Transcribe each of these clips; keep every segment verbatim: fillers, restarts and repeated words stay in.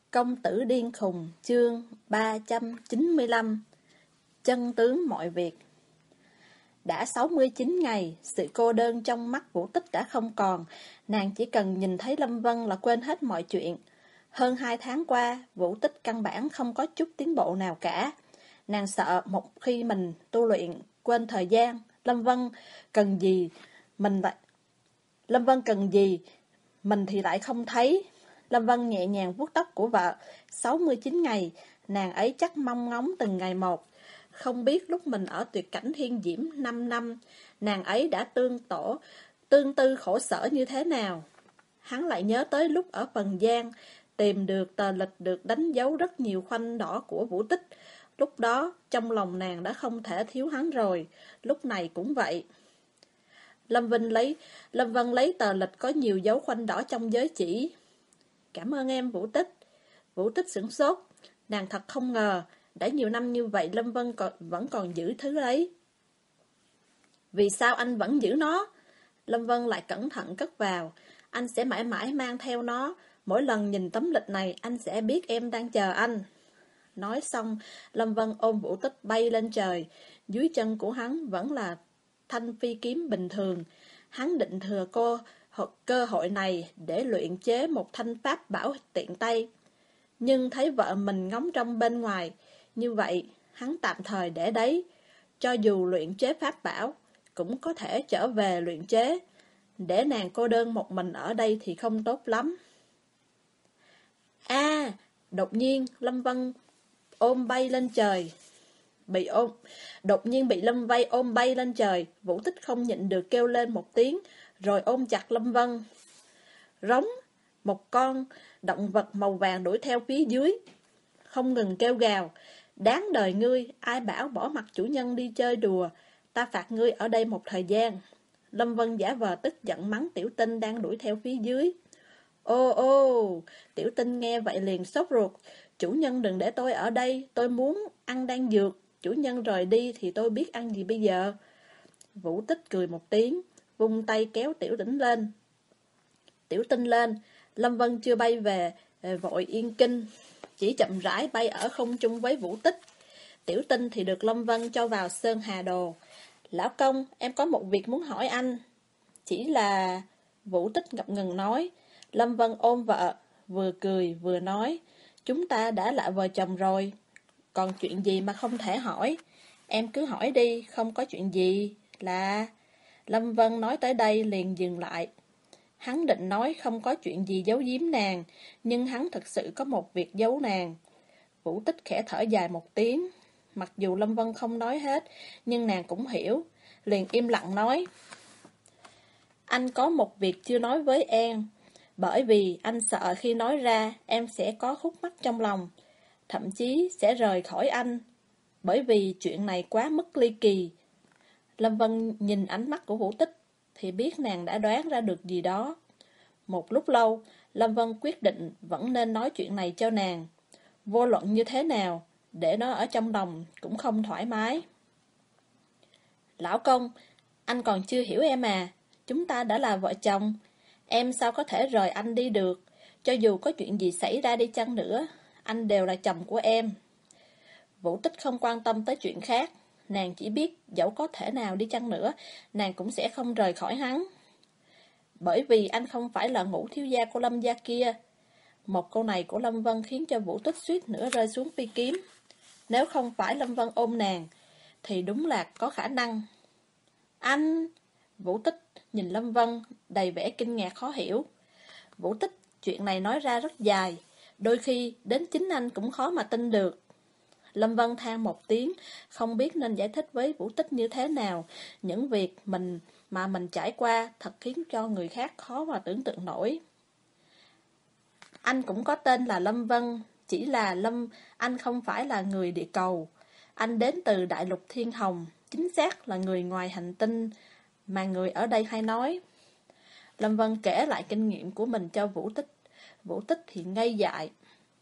Công tử điên khùng, chương ba trăm chín mươi lăm. Chân tướng mọi việc. Đã sáu mươi chín ngày, sự cô đơn trong mắt Vũ Tích đã không còn. Nàng chỉ cần nhìn thấy Lâm Vân là quên hết mọi chuyện. Hơn hai tháng qua, Vũ Tích căn bản không có chút tiến bộ nào cả. Nàng sợ một khi mình tu luyện, quên thời gian, Lâm Vân cần gì, mình lại... Lâm Vân cần gì, mình thì lại không thấy. Lâm Vân nhẹ nhàng vuốt tóc của vợ. sáu mươi chín ngày, nàng ấy chắc mong ngóng từng ngày một. Không biết lúc mình ở tuyệt cảnh thiên diễm năm năm, nàng ấy đã tương tổ, tương tư khổ sở như thế nào. Hắn lại nhớ tới lúc ở Phần Giang, tìm được tờ lịch được đánh dấu rất nhiều khoanh đỏ của Vũ Tích. Lúc đó, trong lòng nàng đã không thể thiếu hắn rồi, lúc này cũng vậy. Lâm Vinh lấy, Lâm Vân lấy tờ lịch có nhiều dấu khoanh đỏ trong giới chỉ. Cảm ơn em Vũ Tích. Vũ Tích sửng sốt. Nàng thật không ngờ, đã nhiều năm như vậy Lâm Vân còn, vẫn còn giữ thứ ấy. Vì sao anh vẫn giữ nó? Lâm Vân lại cẩn thận cất vào. Anh sẽ mãi mãi mang theo nó. Mỗi lần nhìn tấm lịch này, anh sẽ biết em đang chờ anh. Nói xong, Lâm Vân ôm Vũ Tích bay lên trời. Dưới chân của hắn vẫn là thanh phi kiếm bình thường. Hắn định thừa cô cơ hội này để luyện chế một thanh pháp bảo tiện tay. Nhưng thấy vợ mình ngóng trong bên ngoài, như vậy hắn tạm thời để đấy. Cho dù luyện chế pháp bảo, cũng có thể trở về luyện chế. Để nàng cô đơn một mình ở đây thì không tốt lắm. A, à, đột nhiên Lâm Vân ôm bay lên trời. Bị ôm, đột nhiên bị Lâm Vây ôm bay lên trời. Vũ Tích không nhịn được kêu lên một tiếng, rồi ôm chặt Lâm Vân. Rống, một con động vật màu vàng đuổi theo phía dưới, không ngừng kêu gào. Đáng đời ngươi, ai bảo bỏ mặc chủ nhân đi chơi đùa, ta phạt ngươi ở đây một thời gian. Lâm Vân giả vờ tức giận mắng Tiểu Tinh đang đuổi theo phía dưới. Ô ô, Tiểu Tinh nghe vậy liền sốt ruột. Chủ nhân đừng để tôi ở đây, tôi muốn ăn đan dược. Chủ nhân rời đi thì tôi biết ăn gì bây giờ. Vũ Tích cười một tiếng, vung tay kéo Tiểu Tinh lên. Tiểu Tinh lên, Lâm Vân chưa bay về, vội yên kinh, chỉ chậm rãi bay ở không trung với Vũ Tích. Tiểu Tinh thì được Lâm Vân cho vào Sơn Hà Đồ. Lão công, em có một việc muốn hỏi anh. Chỉ là... Vũ Tích ngập ngừng nói. Lâm Vân ôm vợ, vừa cười vừa nói. Chúng ta đã là vợ chồng rồi. Còn chuyện gì mà không thể hỏi? Em cứ hỏi đi, không có chuyện gì. Là... Lâm Vân nói tới đây liền dừng lại. Hắn định nói không có chuyện gì giấu giếm nàng, nhưng hắn thực sự có một việc giấu nàng. Vũ Tích khẽ thở dài một tiếng. Mặc dù Lâm Vân không nói hết, nhưng nàng cũng hiểu. Liền im lặng nói. Anh có một việc chưa nói với em, bởi vì anh sợ khi nói ra em sẽ có khúc mắc trong lòng, thậm chí sẽ rời khỏi anh, bởi vì chuyện này quá mức ly kỳ. Lâm Vân nhìn ánh mắt của Vũ Tích thì biết nàng đã đoán ra được gì đó. Một lúc lâu, Lâm Vân quyết định vẫn nên nói chuyện này cho nàng. Vô luận như thế nào, để nó ở trong lòng cũng không thoải mái. Lão công, anh còn chưa hiểu em à, chúng ta đã là vợ chồng. Em sao có thể rời anh đi được, cho dù có chuyện gì xảy ra đi chăng nữa, anh đều là chồng của em. Vũ Tích không quan tâm tới chuyện khác, nàng chỉ biết dẫu có thể nào đi chăng nữa, nàng cũng sẽ không rời khỏi hắn. Bởi vì anh không phải là ngũ thiếu gia của Lâm gia kia. Một câu này của Lâm Vân khiến cho Vũ Tích suýt nữa rơi xuống phi kiếm. Nếu không phải Lâm Vân ôm nàng, thì đúng là có khả năng. Anh... Vũ Tích nhìn Lâm Vân đầy vẻ kinh ngạc khó hiểu. Vũ Tích, chuyện này nói ra rất dài, đôi khi đến chính anh cũng khó mà tin được. Lâm Vân than một tiếng, không biết nên giải thích với Vũ Tích như thế nào. Những việc mình mà mình trải qua thật khiến cho người khác khó mà tưởng tượng nổi. Anh cũng có tên là Lâm Vân, chỉ là Lâm anh không phải là người địa cầu. Anh đến từ đại lục Thiên Hồng, chính xác là người ngoài hành tinh mà người ở đây hay nói. Lâm Vân kể lại kinh nghiệm của mình cho Vũ Tích. Vũ Tích thì ngây dại.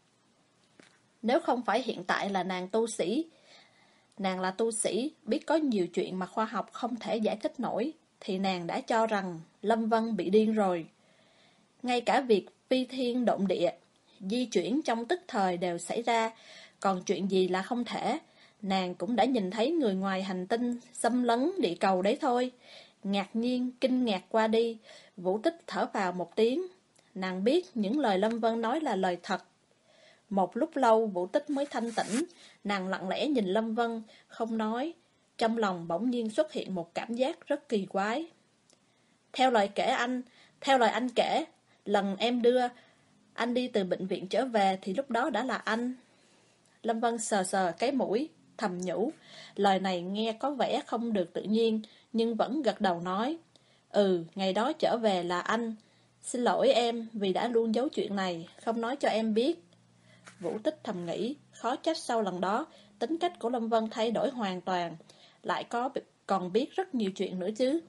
Nếu không phải hiện tại là nàng tu sĩ, nàng là tu sĩ, biết có nhiều chuyện mà khoa học không thể giải thích nổi, thì nàng đã cho rằng Lâm Vân bị điên rồi. Ngay cả việc phi thiên động địa, di chuyển trong tức thời đều xảy ra, còn chuyện gì là không thể. Nàng cũng đã nhìn thấy người ngoài hành tinh xâm lấn địa cầu đấy thôi. Ngạc nhiên, kinh ngạc qua đi, Vũ Tích thở vào một tiếng. Nàng biết những lời Lâm Vân nói là lời thật. Một lúc lâu Vũ Tích mới thanh tỉnh, nàng lặng lẽ nhìn Lâm Vân, không nói. Trong lòng bỗng nhiên xuất hiện một cảm giác rất kỳ quái. Theo lời kể anh, theo lời anh kể, lần em đưa anh đi từ bệnh viện trở về thì lúc đó đã là anh. Lâm Vân sờ sờ cái mũi, thầm nhủ. Lời này nghe có vẻ không được tự nhiên, nhưng vẫn gật đầu nói. Ừ, ngày đó trở về là anh. Xin lỗi em vì đã luôn giấu chuyện này, không nói cho em biết. Vũ Tích thầm nghĩ, khó trách sau lần đó, tính cách của Lâm Vân thay đổi hoàn toàn, lại có còn biết rất nhiều chuyện nữa chứ.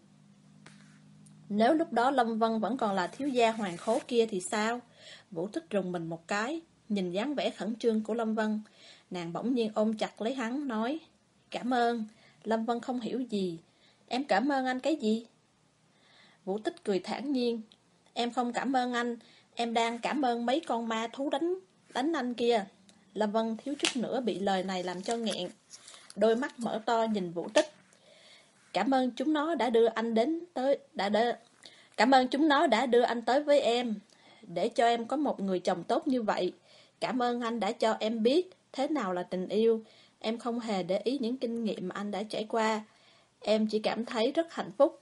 Nếu lúc đó Lâm Vân vẫn còn là thiếu gia hoàng khố kia thì sao? Vũ Tích rùng mình một cái, nhìn dáng vẻ khẩn trương của Lâm Vân. Nàng bỗng nhiên ôm chặt lấy hắn, nói, cảm ơn. Lâm Vân không hiểu gì. Em cảm ơn anh cái gì? Vũ Tích cười thản nhiên. Em không cảm ơn anh, em đang cảm ơn mấy con ma thú đánh đánh anh kia. Lâm Vân thiếu chút nữa bị lời này làm cho nghẹn. Đôi mắt mở to nhìn Vũ Tích. Cảm ơn chúng nó đã đưa anh đến tới đã đỡ, Cảm ơn chúng nó đã đưa anh tới với em, để cho em có một người chồng tốt như vậy. Cảm ơn anh đã cho em biết thế nào là tình yêu. Em không hề để ý những kinh nghiệm mà anh đã trải qua. Em chỉ cảm thấy rất hạnh phúc.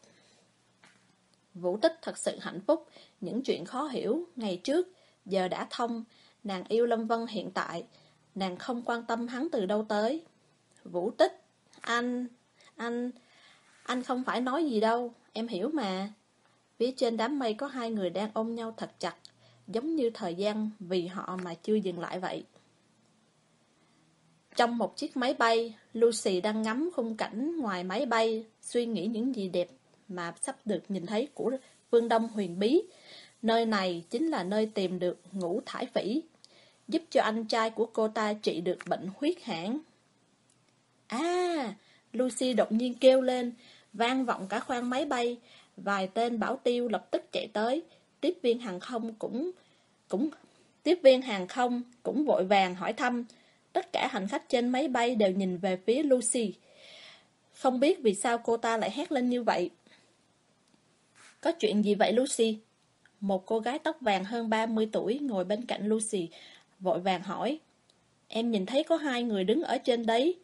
Vũ Tích thật sự hạnh phúc. Những chuyện khó hiểu ngày trước giờ đã thông. Nàng yêu Lâm Vân hiện tại. Nàng không quan tâm hắn từ đâu tới. Vũ Tích, anh, anh, anh không phải nói gì đâu, em hiểu mà. Phía trên đám mây có hai người đang ôm nhau thật chặt, giống như thời gian vì họ mà chưa dừng lại vậy. Trong một chiếc máy bay, Lucy đang ngắm khung cảnh ngoài máy bay, suy nghĩ những gì đẹp mà sắp được nhìn thấy của phương Đông huyền bí. Nơi này chính là nơi tìm được ngũ thải phỉ, giúp cho anh trai của cô ta trị được bệnh huyết hãn. À, Lucy đột nhiên kêu lên, vang vọng cả khoang máy bay. Vài tên bảo tiêu lập tức chạy tới, tiếp viên hàng không cũng cũng tiếp viên hàng không cũng vội vàng hỏi thăm. Tất cả hành khách trên máy bay đều nhìn về phía Lucy. Không biết vì sao cô ta lại hét lên như vậy. Có chuyện gì vậy Lucy? Một cô gái tóc vàng hơn ba mươi tuổi ngồi bên cạnh Lucy, vội vàng hỏi. Em nhìn thấy có hai người đứng ở trên đấy.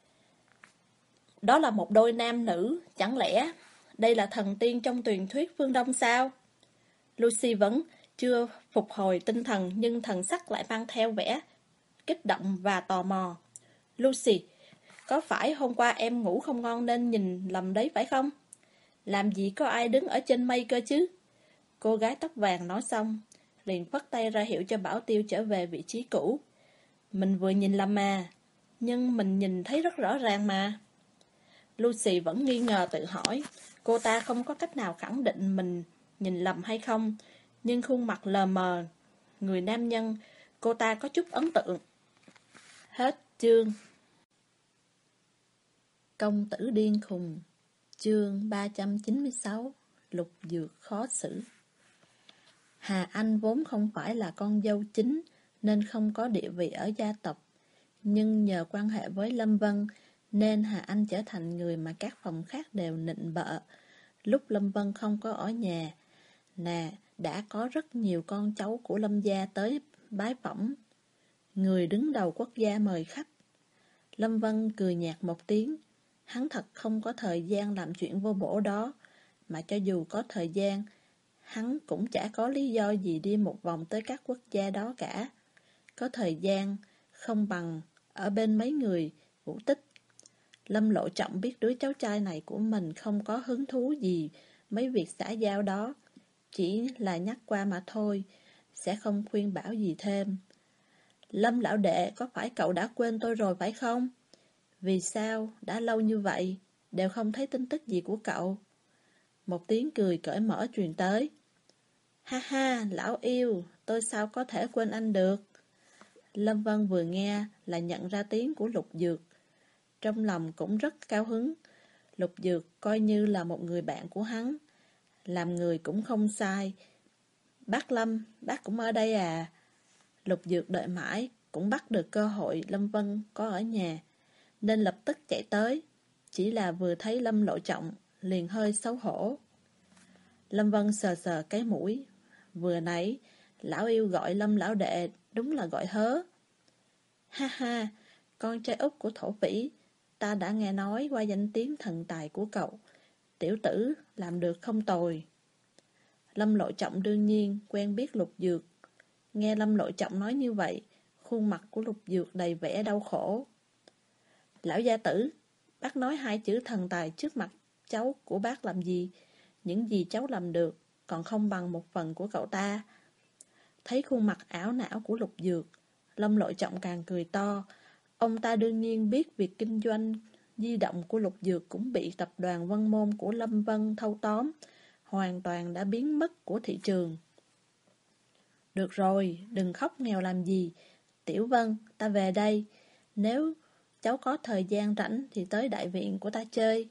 Đó là một đôi nam nữ, chẳng lẽ đây là thần tiên trong truyền thuyết phương Đông sao? Lucy vẫn chưa phục hồi tinh thần, nhưng thần sắc lại mang theo vẻ kích động và tò mò. Lucy, có phải hôm qua em ngủ không ngon nên nhìn lầm đấy phải không? Làm gì có ai đứng ở trên mây cơ chứ? Cô gái tóc vàng nói xong, liền phất tay ra hiệu cho bảo tiêu trở về vị trí cũ. Mình vừa nhìn lầm mà, nhưng mình nhìn thấy rất rõ ràng mà. Lucy vẫn nghi ngờ tự hỏi. Cô ta không có cách nào khẳng định mình nhìn lầm hay không, nhưng khuôn mặt lờ mờ, người nam nhân, cô ta có chút ấn tượng. Hết chương. Công tử điên khùng. Chương ba trăm chín mươi sáu. Lục dược khó xử. Hà Anh vốn không phải là con dâu chính, nên không có địa vị ở gia tộc. Nhưng nhờ quan hệ với Lâm Vân, nên Hà Anh trở thành người mà các phòng khác đều nịnh bợ. Lúc Lâm Vân không có ở nhà, nè, đã có rất nhiều con cháu của Lâm gia tới bái phỏng. Người đứng đầu quốc gia mời khách. Lâm Vân cười nhạt một tiếng. Hắn thật không có thời gian làm chuyện vô bổ đó, mà cho dù có thời gian, hắn cũng chả có lý do gì đi một vòng tới các quốc gia đó cả. Có thời gian, không bằng ở bên mấy người Vũ Tích. Lâm Lộ Trọng biết đứa cháu trai này của mình không có hứng thú gì mấy việc xã giao đó, chỉ là nhắc qua mà thôi, sẽ không khuyên bảo gì thêm. Lâm lão đệ, có phải cậu đã quên tôi rồi phải không? Vì sao đã lâu như vậy đều không thấy tin tức gì của cậu? Một tiếng cười cởi mở truyền tới. Ha ha, lão yêu, tôi sao có thể quên anh được? Lâm Vân vừa nghe là nhận ra tiếng của Lục Dược. Trong lòng cũng rất cao hứng. Lục Dược coi như là một người bạn của hắn. Làm người cũng không sai. Bác Lâm, bác cũng ở đây à? Lục Dược đợi mãi, cũng bắt được cơ hội Lâm Vân có ở nhà, nên lập tức chạy tới. Chỉ là vừa thấy Lâm Lộ Trọng, liền hơi xấu hổ. Lâm Vân sờ sờ cái mũi. Vừa nãy, lão yêu gọi Lâm lão đệ, đúng là gọi hớ. Ha ha, con trai út của thổ phỉ, ta đã nghe nói qua danh tiếng thần tài của cậu. Tiểu tử, làm được không tồi. Lâm Lộ Trọng đương nhiên quen biết Lục Dược. Nghe Lâm Lộ Trọng nói như vậy, khuôn mặt của Lục Dược đầy vẻ đau khổ. Lão gia tử, bác nói hai chữ thần tài trước mặt cháu của bác làm gì? Những gì cháu làm được, còn không bằng một phần của cậu ta. Thấy khuôn mặt ảo não của Lục Dược, Lâm Lộ Trọng càng cười to. Ông ta đương nhiên biết việc kinh doanh di động của Lục Dược cũng bị tập đoàn Vân Môn của Lâm Vân thâu tóm, hoàn toàn đã biến mất của thị trường. Được rồi, đừng khóc nghèo làm gì. Tiểu Vân, ta về đây. Nếu cháu có thời gian rảnh thì tới đại viện của ta chơi.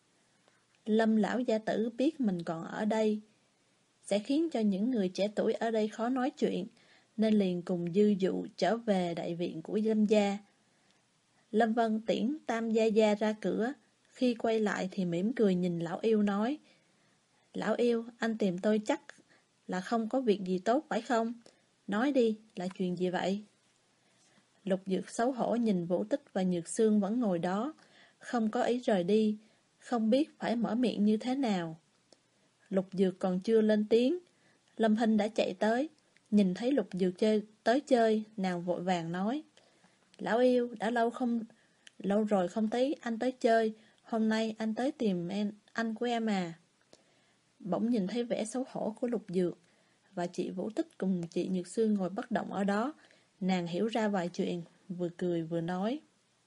Lâm lão gia tử biết mình còn ở đây sẽ khiến cho những người trẻ tuổi ở đây khó nói chuyện, nên liền cùng Dư Dụ trở về đại viện của Lâm gia. Lâm Vân tiễn Tam Gia Gia ra cửa, khi quay lại thì mỉm cười nhìn lão yêu nói: Lão yêu, anh tìm tôi chắc là không có việc gì tốt phải không? Nói đi, là chuyện gì vậy? Lục Dược xấu hổ nhìn Vũ Tích và Nhược Sương vẫn ngồi đó, không có ý rời đi, không biết phải mở miệng như thế nào. Lục Dược còn chưa lên tiếng, Lâm Hinh đã chạy tới, nhìn thấy Lục Dược chơi tới chơi, nàng vội vàng nói: Lão yêu, đã lâu không lâu rồi không thấy anh tới chơi, hôm nay anh tới tìm em, anh của em à. Bỗng nhìn thấy vẻ xấu hổ của Lục Dược, và chị Vũ Tích cùng chị Nhược Sương ngồi bất động ở đó, nàng hiểu ra vài chuyện, vừa cười vừa nói: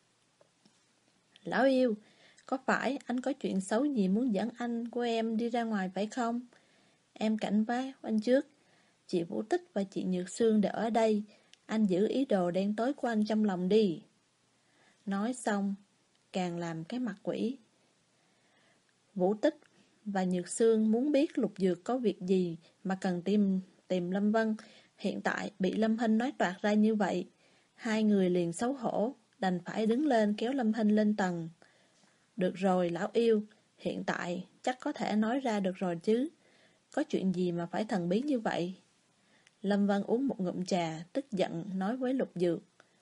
Lão yêu, có phải anh có chuyện xấu gì muốn dẫn anh của em đi ra ngoài phải không? Em cảnh báo anh trước, chị Vũ Tích và chị Nhược Sương đều ở đây, anh giữ ý đồ đen tối của anh trong lòng đi. Nói xong, càng làm cái mặt quỷ. Vũ Tích và Nhược Sương muốn biết Lục Dược có việc gì mà cần tìm tìm Lâm Vân, hiện tại bị Lâm Hinh nói toạc ra như vậy, hai người liền xấu hổ, đành phải đứng lên kéo Lâm Hinh lên tầng. Được rồi lão yêu, hiện tại chắc có thể nói ra được rồi chứ, có chuyện gì mà phải thần bí như vậy? Lâm Vân uống một ngụm trà, tức giận nói với Lục Dược: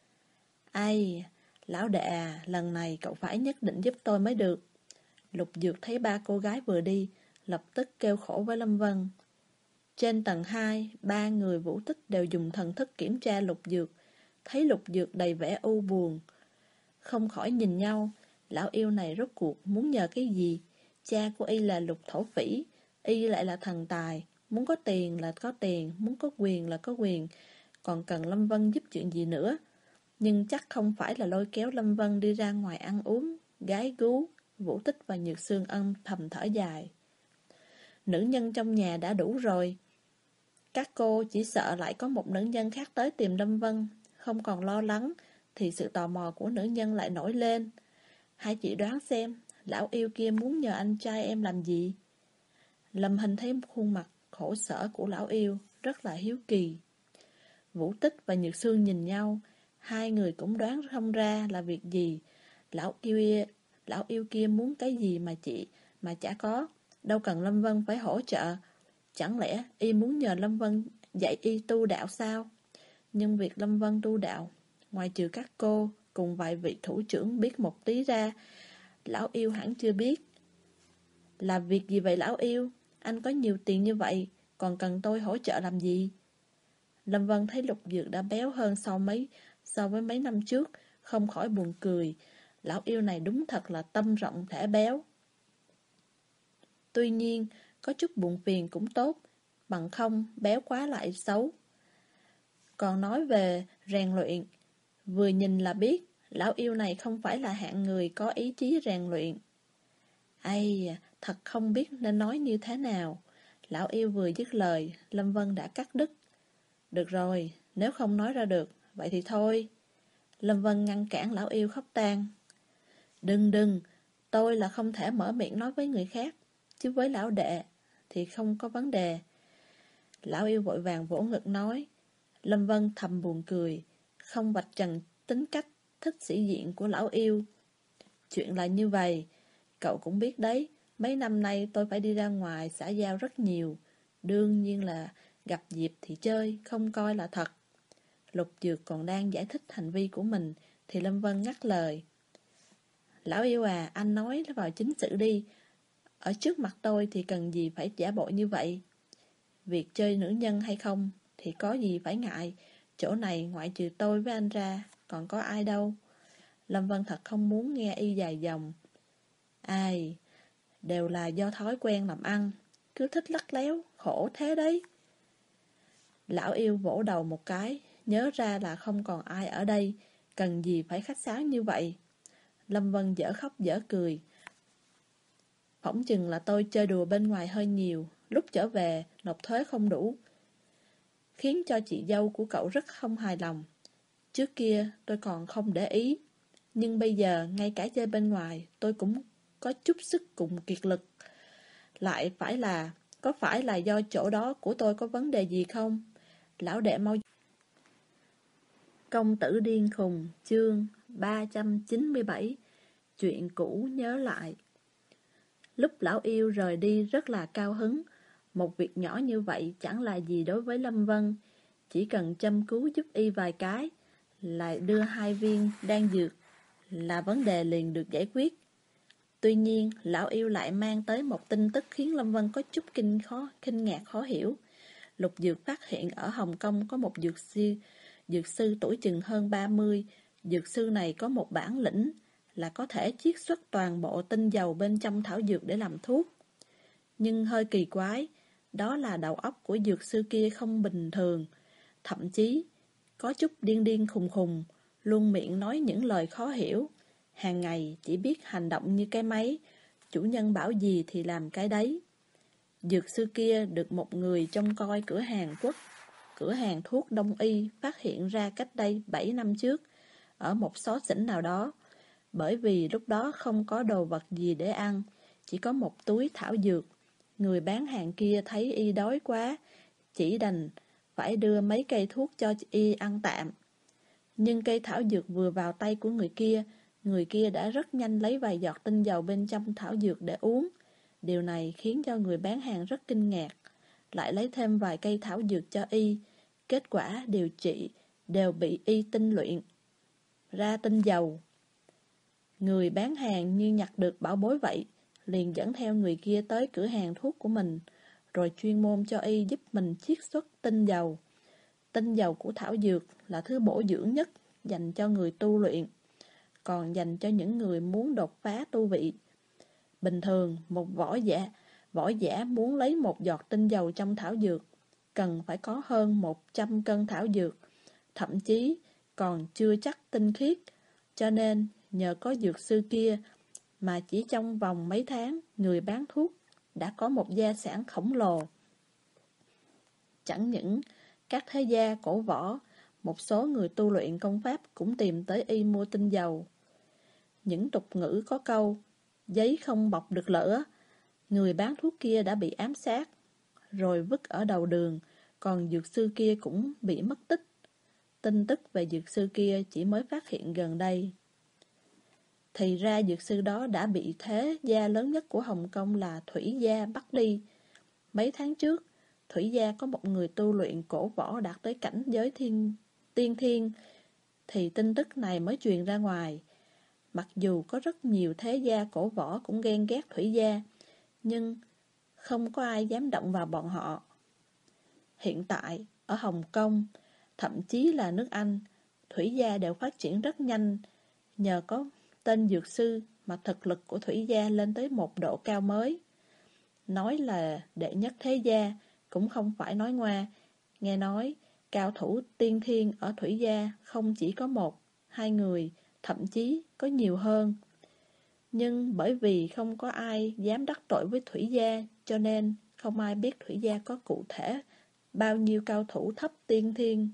Ai, lão đệ à, lần này cậu phải nhất định giúp tôi mới được. Lục Dược thấy ba cô gái vừa đi, lập tức kêu khổ với Lâm Vân. Trên tầng hai, ba người Vũ Tích đều dùng thần thức kiểm tra Lục Dược, thấy Lục Dược đầy vẻ u buồn, không khỏi nhìn nhau. Lão yêu này rốt cuộc muốn nhờ cái gì? Cha của y là Lục thổ phỉ, y lại là thần tài, muốn có tiền là có tiền, muốn có quyền là có quyền, còn cần Lâm Vân giúp chuyện gì nữa? Nhưng chắc không phải là lôi kéo Lâm Vân đi ra ngoài ăn uống, gái gú. Vũ Tích và Nhược Sương âm thầm thở dài. Nữ nhân trong nhà đã đủ rồi, các cô chỉ sợ lại có một nữ nhân khác tới tìm Lâm Vân, không còn lo lắng thì sự tò mò của nữ nhân lại nổi lên. Hai chị đoán xem, lão yêu kia muốn nhờ anh trai em làm gì? Lâm Hinh thấy khuôn mặt khổ sở của lão yêu, rất là hiếu kỳ. Vũ Tích và Nhược Sương nhìn nhau, hai người cũng đoán không ra là việc gì. Lão yêu, lão yêu kia muốn cái gì mà chị mà chả có, đâu cần Lâm Vân phải hỗ trợ. Chẳng lẽ y muốn nhờ Lâm Vân dạy y tu đạo sao? Nhưng việc Lâm Vân tu đạo, ngoài trừ các cô cùng vài vị thủ trưởng biết một tí ra, lão yêu hẳn chưa biết. Là việc gì vậy lão yêu? Anh có nhiều tiền như vậy, còn cần tôi hỗ trợ làm gì? Lâm Vân thấy Lục Dược đã béo hơn so mấy so với mấy năm trước, không khỏi buồn cười. Lão yêu này đúng thật là tâm rộng thể béo. Tuy nhiên, có chút buồn phiền cũng tốt, bằng không béo quá lại xấu. Còn nói về rèn luyện, vừa nhìn là biết, lão yêu này không phải là hạng người có ý chí rèn luyện. Ây, thật không biết nên nói như thế nào. Lão yêu vừa dứt lời, Lâm Vân đã cắt đứt. Được rồi, nếu không nói ra được, vậy thì thôi. Lâm Vân ngăn cản lão yêu khóc tang. Đừng đừng, tôi là không thể mở miệng nói với người khác, chứ với lão đệ thì không có vấn đề. Lão yêu vội vàng vỗ ngực nói, Lâm Vân thầm buồn cười, không vạch trần tính cách thích sĩ diện của lão yêu. Chuyện là như vậy, cậu cũng biết đấy, mấy năm nay tôi phải đi ra ngoài xã giao rất nhiều. Đương nhiên là gặp dịp thì chơi, không coi là thật. Lục Dược còn đang giải thích hành vi của mình, thì Lâm Vân ngắt lời. Lão yêu à, anh nói vào chính sự đi. Ở trước mặt tôi thì cần gì phải giả bộ như vậy? Việc chơi nữ nhân hay không thì có gì phải ngại. Chỗ này ngoại trừ tôi với anh ra, còn có ai đâu. Lâm Vân thật không muốn nghe y dài dòng. Ai, đều là do thói quen làm ăn, cứ thích lắt léo, khổ thế đấy. Lão yêu vỗ đầu một cái, nhớ ra là không còn ai ở đây, cần gì phải khách sáo như vậy. Lâm Vân dở khóc dở cười. Phỏng chừng là tôi chơi đùa bên ngoài hơi nhiều, lúc trở về nộp thuế không đủ, khiến cho chị dâu của cậu rất không hài lòng. Trước kia tôi còn không để ý, nhưng bây giờ ngay cả chơi bên ngoài tôi cũng có chút sức cùng kiệt lực. Lại phải là, có phải là do chỗ đó của tôi có vấn đề gì không? Lão đệ mau. Công tử điên khùng, chương ba trăm chín mươi bảy. Chuyện cũ nhớ lại. Lúc lão yêu rời đi rất là cao hứng. Một việc nhỏ như vậy chẳng là gì đối với Lâm Vân. Chỉ cần chăm cứu giúp y vài cái, lại đưa hai viên đan dược, là vấn đề liền được giải quyết. Tuy nhiên, lão yêu lại mang tới một tin tức khiến Lâm Vân có chút kinh khó, kinh ngạc khó hiểu. Lục Dược phát hiện ở Hồng Kông có một dược sư, dược sư tuổi chừng hơn ba mươi. Dược sư này có một bản lĩnh là có thể chiết xuất toàn bộ tinh dầu bên trong thảo dược để làm thuốc. Nhưng hơi kỳ quái, đó là đầu óc của dược sư kia không bình thường, thậm chí có chút điên điên khùng khùng, luôn miệng nói những lời khó hiểu, hàng ngày chỉ biết hành động như cái máy, chủ nhân bảo gì thì làm cái đấy. Dược sư kia được một người trông coi cửa hàng quốc, cửa hàng thuốc đông y phát hiện ra cách đây bảy năm trước, ở một xó xỉnh nào đó. Bởi vì lúc đó không có đồ vật gì để ăn, chỉ có một túi thảo dược. Người bán hàng kia thấy y đói quá, chỉ đành phải đưa mấy cây thuốc cho y ăn tạm. Nhưng cây thảo dược vừa vào tay của người kia, người kia đã rất nhanh lấy vài giọt tinh dầu bên trong thảo dược để uống. Điều này khiến cho người bán hàng rất kinh ngạc, lại lấy thêm vài cây thảo dược cho y. Kết quả điều trị đều bị y tinh luyện ra tinh dầu. Người bán hàng như nhặt được bảo bối vậy, liền dẫn theo người kia tới cửa hàng thuốc của mình, rồi chuyên môn cho y giúp mình chiết xuất tinh dầu. Tinh dầu của thảo dược là thứ bổ dưỡng nhất dành cho người tu luyện, còn dành cho những người muốn đột phá tu vị. Bình thường, một võ giả, võ giả muốn lấy một giọt tinh dầu trong thảo dược, cần phải có hơn một trăm cân thảo dược, thậm chí còn chưa chắc tinh khiết, cho nên nhờ có dược sư kia mà chỉ trong vòng mấy tháng, người bán thuốc đã có một gia sản khổng lồ. Chẳng những các thế gia cổ võ, một số người tu luyện công pháp cũng tìm tới y mua tinh dầu. Những tục ngữ có câu, giấy không bọc được lửa, người bán thuốc kia đã bị ám sát, rồi vứt ở đầu đường, còn dược sư kia cũng bị mất tích. Tin tức về dược sư kia chỉ mới phát hiện gần đây. Thì ra dược sư đó đã bị thế gia lớn nhất của Hồng Kông là Thủy gia bắt đi. Mấy tháng trước, Thủy gia có một người tu luyện cổ võ đạt tới cảnh giới thiên, tiên thiên, thì tin tức này mới truyền ra ngoài. Mặc dù có rất nhiều thế gia cổ võ cũng ghen ghét Thủy gia, nhưng không có ai dám động vào bọn họ. Hiện tại, ở Hồng Kông, thậm chí là nước Anh, Thủy gia đều phát triển rất nhanh. Nhờ có tên dược sư mà thực lực của Thủy gia lên tới một độ cao mới. Nói là đệ nhất thế gia cũng không phải nói ngoa. Nghe nói, cao thủ tiên thiên ở Thủy gia không chỉ có một, hai người, thậm chí có nhiều hơn. Nhưng bởi vì không có ai dám đắc tội với Thủy gia, cho nên không ai biết Thủy gia có cụ thể bao nhiêu cao thủ thấp tiên thiên.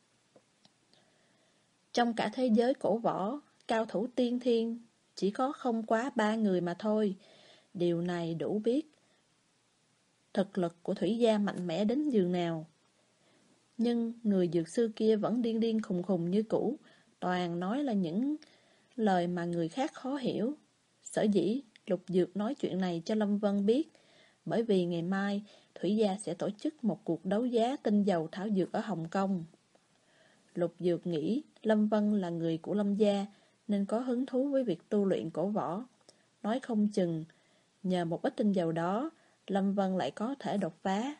Trong cả thế giới cổ võ, cao thủ tiên thiên chỉ có không quá ba người mà thôi. Điều này đủ biết thực lực của Thủy gia mạnh mẽ đến giường nào. Nhưng người dược sư kia vẫn điên điên khùng khùng như cũ, toàn nói là những lời mà người khác khó hiểu. Sở dĩ Lục Dược nói chuyện này cho Lâm Vân biết, bởi vì ngày mai Thủy Gia sẽ tổ chức một cuộc đấu giá tinh dầu thảo dược ở Hồng Kông. Lục Dược nghĩ Lâm Vân là người của Lâm gia nên có hứng thú với việc tu luyện cổ võ. Nói không chừng, nhờ một ít tinh dầu đó, Lâm Vân lại có thể đột phá.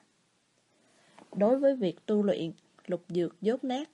Đối với việc tu luyện, Lục Dược dốt nát.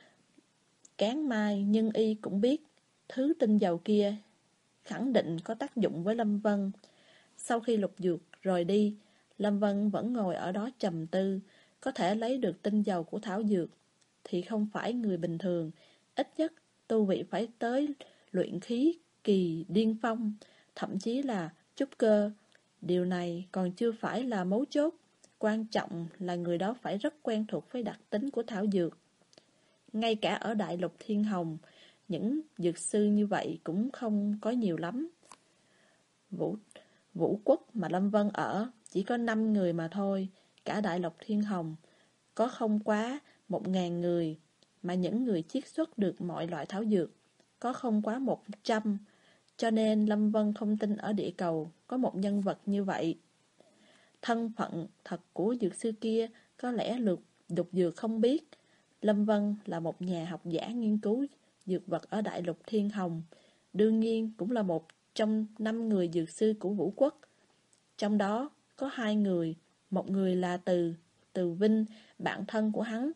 Cán Mai, Nhân Y cũng biết thứ tinh dầu kia khẳng định có tác dụng với Lâm Vân. Sau khi Lục Dược rời đi, Lâm Vân vẫn ngồi ở đó trầm tư. Có thể lấy được tinh dầu của thảo dược thì không phải người bình thường, ít nhất tu vị phải tới luyện khí kỳ điên phong, thậm chí là trúc cơ. Điều này còn chưa phải là mấu chốt, quan trọng là người đó phải rất quen thuộc với đặc tính của thảo dược. Ngay cả ở Đại Lục Thiên Hồng, những dược sư như vậy cũng không có nhiều lắm. Vũ, Vũ Quốc mà Lâm Vân ở chỉ có năm người mà thôi, cả Đại Lục Thiên Hồng có không quá một ngàn người, mà những người chiết xuất được mọi loại thảo dược có không quá một trăm, cho nên Lâm Vân không tin ở địa cầu có một nhân vật như vậy. Thân phận thật của dược sư kia có lẽ Lục Lục Dược không biết. Lâm Vân là một nhà học giả nghiên cứu dược vật ở Đại Lục Thiên Hồng, đương nhiên cũng là một trong năm người dược sư của Vũ Quốc. Trong đó có hai người, một người là Từ, Từ Vinh, bạn thân của hắn.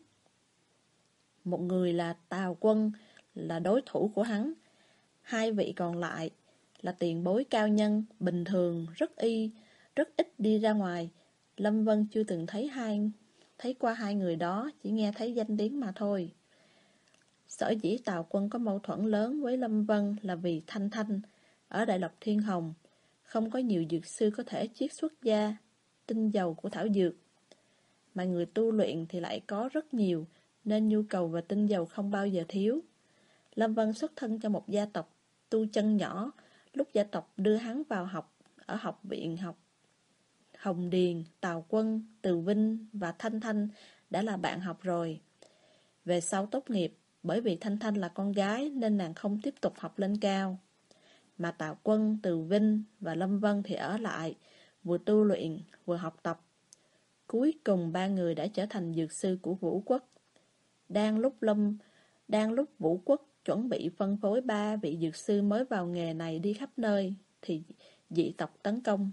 Một người là Tào Quân, là đối thủ của hắn. Hai vị còn lại là tiền bối cao nhân, bình thường, rất y, rất ít đi ra ngoài. Lâm Vân chưa từng thấy hai thấy qua hai người đó, chỉ nghe thấy danh tiếng mà thôi. Sở dĩ Tào Quân có mâu thuẫn lớn với Lâm Vân là vì Thanh Thanh. Ở Đại Lục Thiên Hồng, không có nhiều dược sư có thể chiết xuất ra tinh dầu của thảo dược, mà người tu luyện thì lại có rất nhiều, nên nhu cầu về tinh dầu không bao giờ thiếu. Lâm Vân xuất thân trong một gia tộc tu chân nhỏ, lúc gia tộc đưa hắn vào học ở học viện học Hồng Điền, Tào Quân, Từ Vinh và Thanh Thanh đã là bạn học rồi. Về sau tốt nghiệp, bởi vì Thanh Thanh là con gái nên nàng không tiếp tục học lên cao. Mà Tào Quân, Từ Vinh và Lâm Vân thì ở lại, vừa tu luyện, vừa học tập. Cuối cùng ba người đã trở thành dược sư của Vũ Quốc. Đang lúc Lâm, đang lúc Vũ Quốc chuẩn bị phân phối ba vị dược sư mới vào nghề này đi khắp nơi, thì dị tộc tấn công.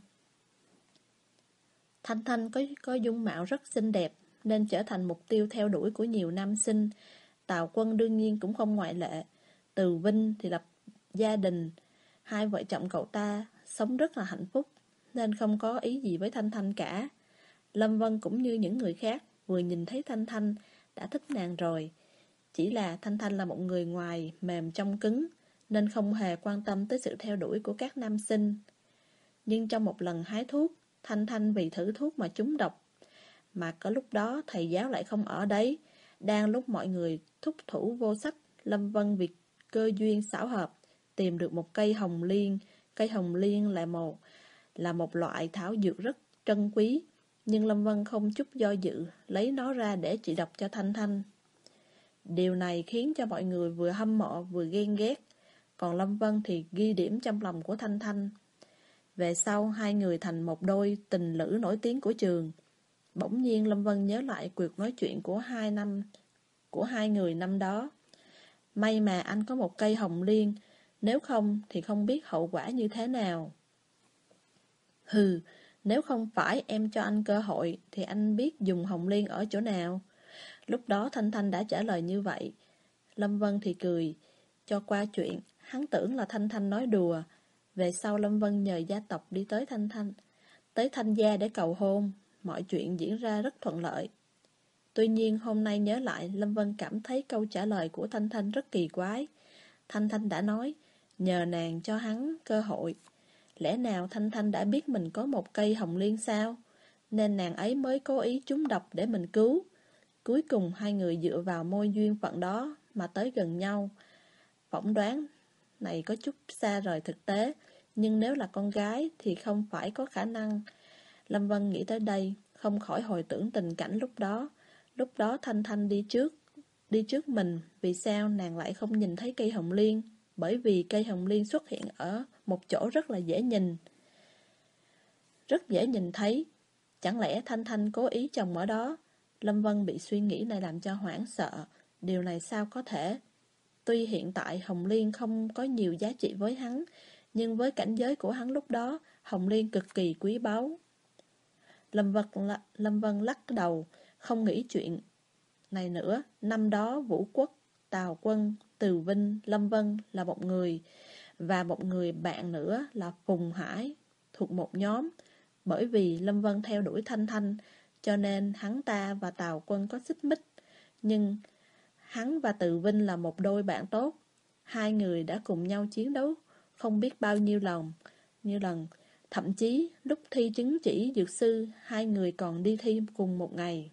Thanh Thanh có, có dung mạo rất xinh đẹp, nên trở thành mục tiêu theo đuổi của nhiều nam sinh. Tào Quân đương nhiên cũng không ngoại lệ. Từ Vinh thì lập gia đình, hai vợ chồng cậu ta sống rất là hạnh phúc, nên không có ý gì với Thanh Thanh cả. Lâm Vân cũng như những người khác, vừa nhìn thấy Thanh Thanh đã thích nàng rồi. Chỉ là Thanh Thanh là một người ngoài mềm trong cứng, nên không hề quan tâm tới sự theo đuổi của các nam sinh. Nhưng trong một lần hái thuốc, Thanh Thanh vì thử thuốc mà trúng độc. Mà có lúc đó thầy giáo lại không ở đấy. Đang lúc mọi người thúc thủ vô sách, Lâm Vân vì cơ duyên xảo hợp tìm được một cây hồng liên. Cây hồng liên là một, là một loại thảo dược rất trân quý, nhưng Lâm Vân không chút do dự lấy nó ra để trị độc cho Thanh Thanh. Điều này khiến cho mọi người vừa hâm mộ vừa ghen ghét, còn Lâm Vân thì ghi điểm trong lòng của Thanh Thanh. Về sau hai người thành một đôi tình lữ nổi tiếng của trường. Bỗng nhiên Lâm Vân nhớ lại cuộc nói chuyện của hai năm của hai người năm đó. May mà anh có một cây hồng liên, nếu không thì không biết hậu quả như thế nào. Hừ, nếu không phải em cho anh cơ hội thì anh biết dùng hồng liên ở chỗ nào. Lúc đó Thanh Thanh đã trả lời như vậy. Lâm Vân thì cười cho qua chuyện, hắn tưởng là Thanh Thanh nói đùa. Về sau Lâm Vân nhờ gia tộc đi tới Thanh Thanh, tới Thanh gia để cầu hôn. Mọi chuyện diễn ra rất thuận lợi. Tuy nhiên hôm nay nhớ lại, Lâm Vân cảm thấy câu trả lời của Thanh Thanh rất kỳ quái. Thanh Thanh đã nói nhờ nàng cho hắn cơ hội. Lẽ nào Thanh Thanh đã biết mình có một cây hồng liên sao? Nên nàng ấy mới cố ý trúng độc để mình cứu. Cuối cùng hai người dựa vào môi duyên phận đó mà tới gần nhau. Phỏng đoán này có chút xa rời thực tế, nhưng nếu là con gái thì không phải có khả năng. Lâm Vân nghĩ tới đây, không khỏi hồi tưởng tình cảnh lúc đó. Lúc đó Thanh Thanh đi trước, đi trước mình, vì sao nàng lại không nhìn thấy cây hồng liên? Bởi vì cây hồng liên xuất hiện ở một chỗ rất là dễ nhìn, rất dễ nhìn thấy. Chẳng lẽ Thanh Thanh cố ý trồng ở đó? Lâm Vân bị suy nghĩ này làm cho hoảng sợ. Điều này sao có thể? Tuy hiện tại Hồng Liên không có nhiều giá trị với hắn, nhưng với cảnh giới của hắn lúc đó, Hồng Liên cực kỳ quý báu. Lâm Vân, Lâm Vân lắc đầu, không nghĩ chuyện này nữa. Năm đó Vũ Quốc, Tào Quân, Từ Vinh, Lâm Vân là một người, và một người bạn nữa là Phùng Hải, thuộc một nhóm. Bởi vì Lâm Vân theo đuổi Thanh Thanh, cho nên hắn ta và Tào Quân có xích mích. Nhưng hắn và Từ Vinh là một đôi bạn tốt. Hai người đã cùng nhau chiến đấu không biết bao nhiêu lần, như lần. Thậm chí lúc thi chứng chỉ dược sư, hai người còn đi thi cùng một ngày.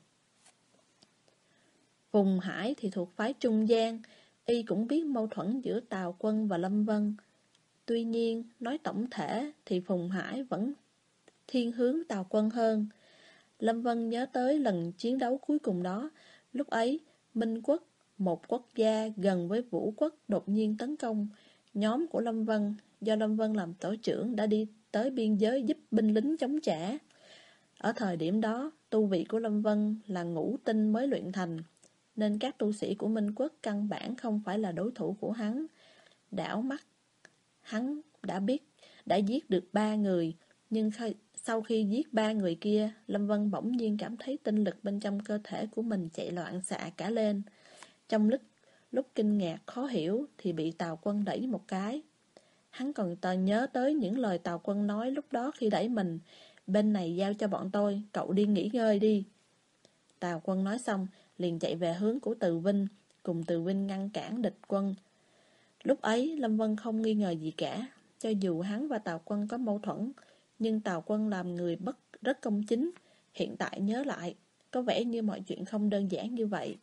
Phùng Hải thì thuộc phái trung gian, y cũng biết mâu thuẫn giữa Tào Quân và Lâm Vân. Tuy nhiên, nói tổng thể thì Phùng Hải vẫn thiên hướng Tào Quân hơn. Lâm Vân nhớ tới lần chiến đấu cuối cùng đó. Lúc ấy, Minh Quốc, một quốc gia gần với Vũ Quốc, đột nhiên tấn công. Nhóm của Lâm Vân, do Lâm Vân làm tổ trưởng, đã đi tới biên giới giúp binh lính chống trả. Ở thời điểm đó, tu vị của Lâm Vân là ngũ tinh mới luyện thành, nên các tu sĩ của Minh Quốc căn bản không phải là đối thủ của hắn. Đảo mắt, hắn đã biết, đã giết được ba người, nhưng khi, sau khi giết ba người kia, Lâm Vân bỗng nhiên cảm thấy tinh lực bên trong cơ thể của mình chạy loạn xạ cả lên. Trong lúc, lúc kinh ngạc khó hiểu thì bị Tào Quân đẩy một cái. Hắn còn toàn nhớ tới những lời Tào Quân nói lúc đó khi đẩy mình: bên này giao cho bọn tôi, cậu đi nghỉ ngơi đi. Tào Quân nói xong, liền chạy về hướng của Từ Vinh, cùng Từ Vinh ngăn cản địch quân. Lúc ấy, Lâm Vân không nghi ngờ gì cả. Cho dù hắn và Tào Quân có mâu thuẫn, nhưng Tào Quân làm người bất rất công chính. Hiện tại nhớ lại, có vẻ như mọi chuyện không đơn giản như vậy.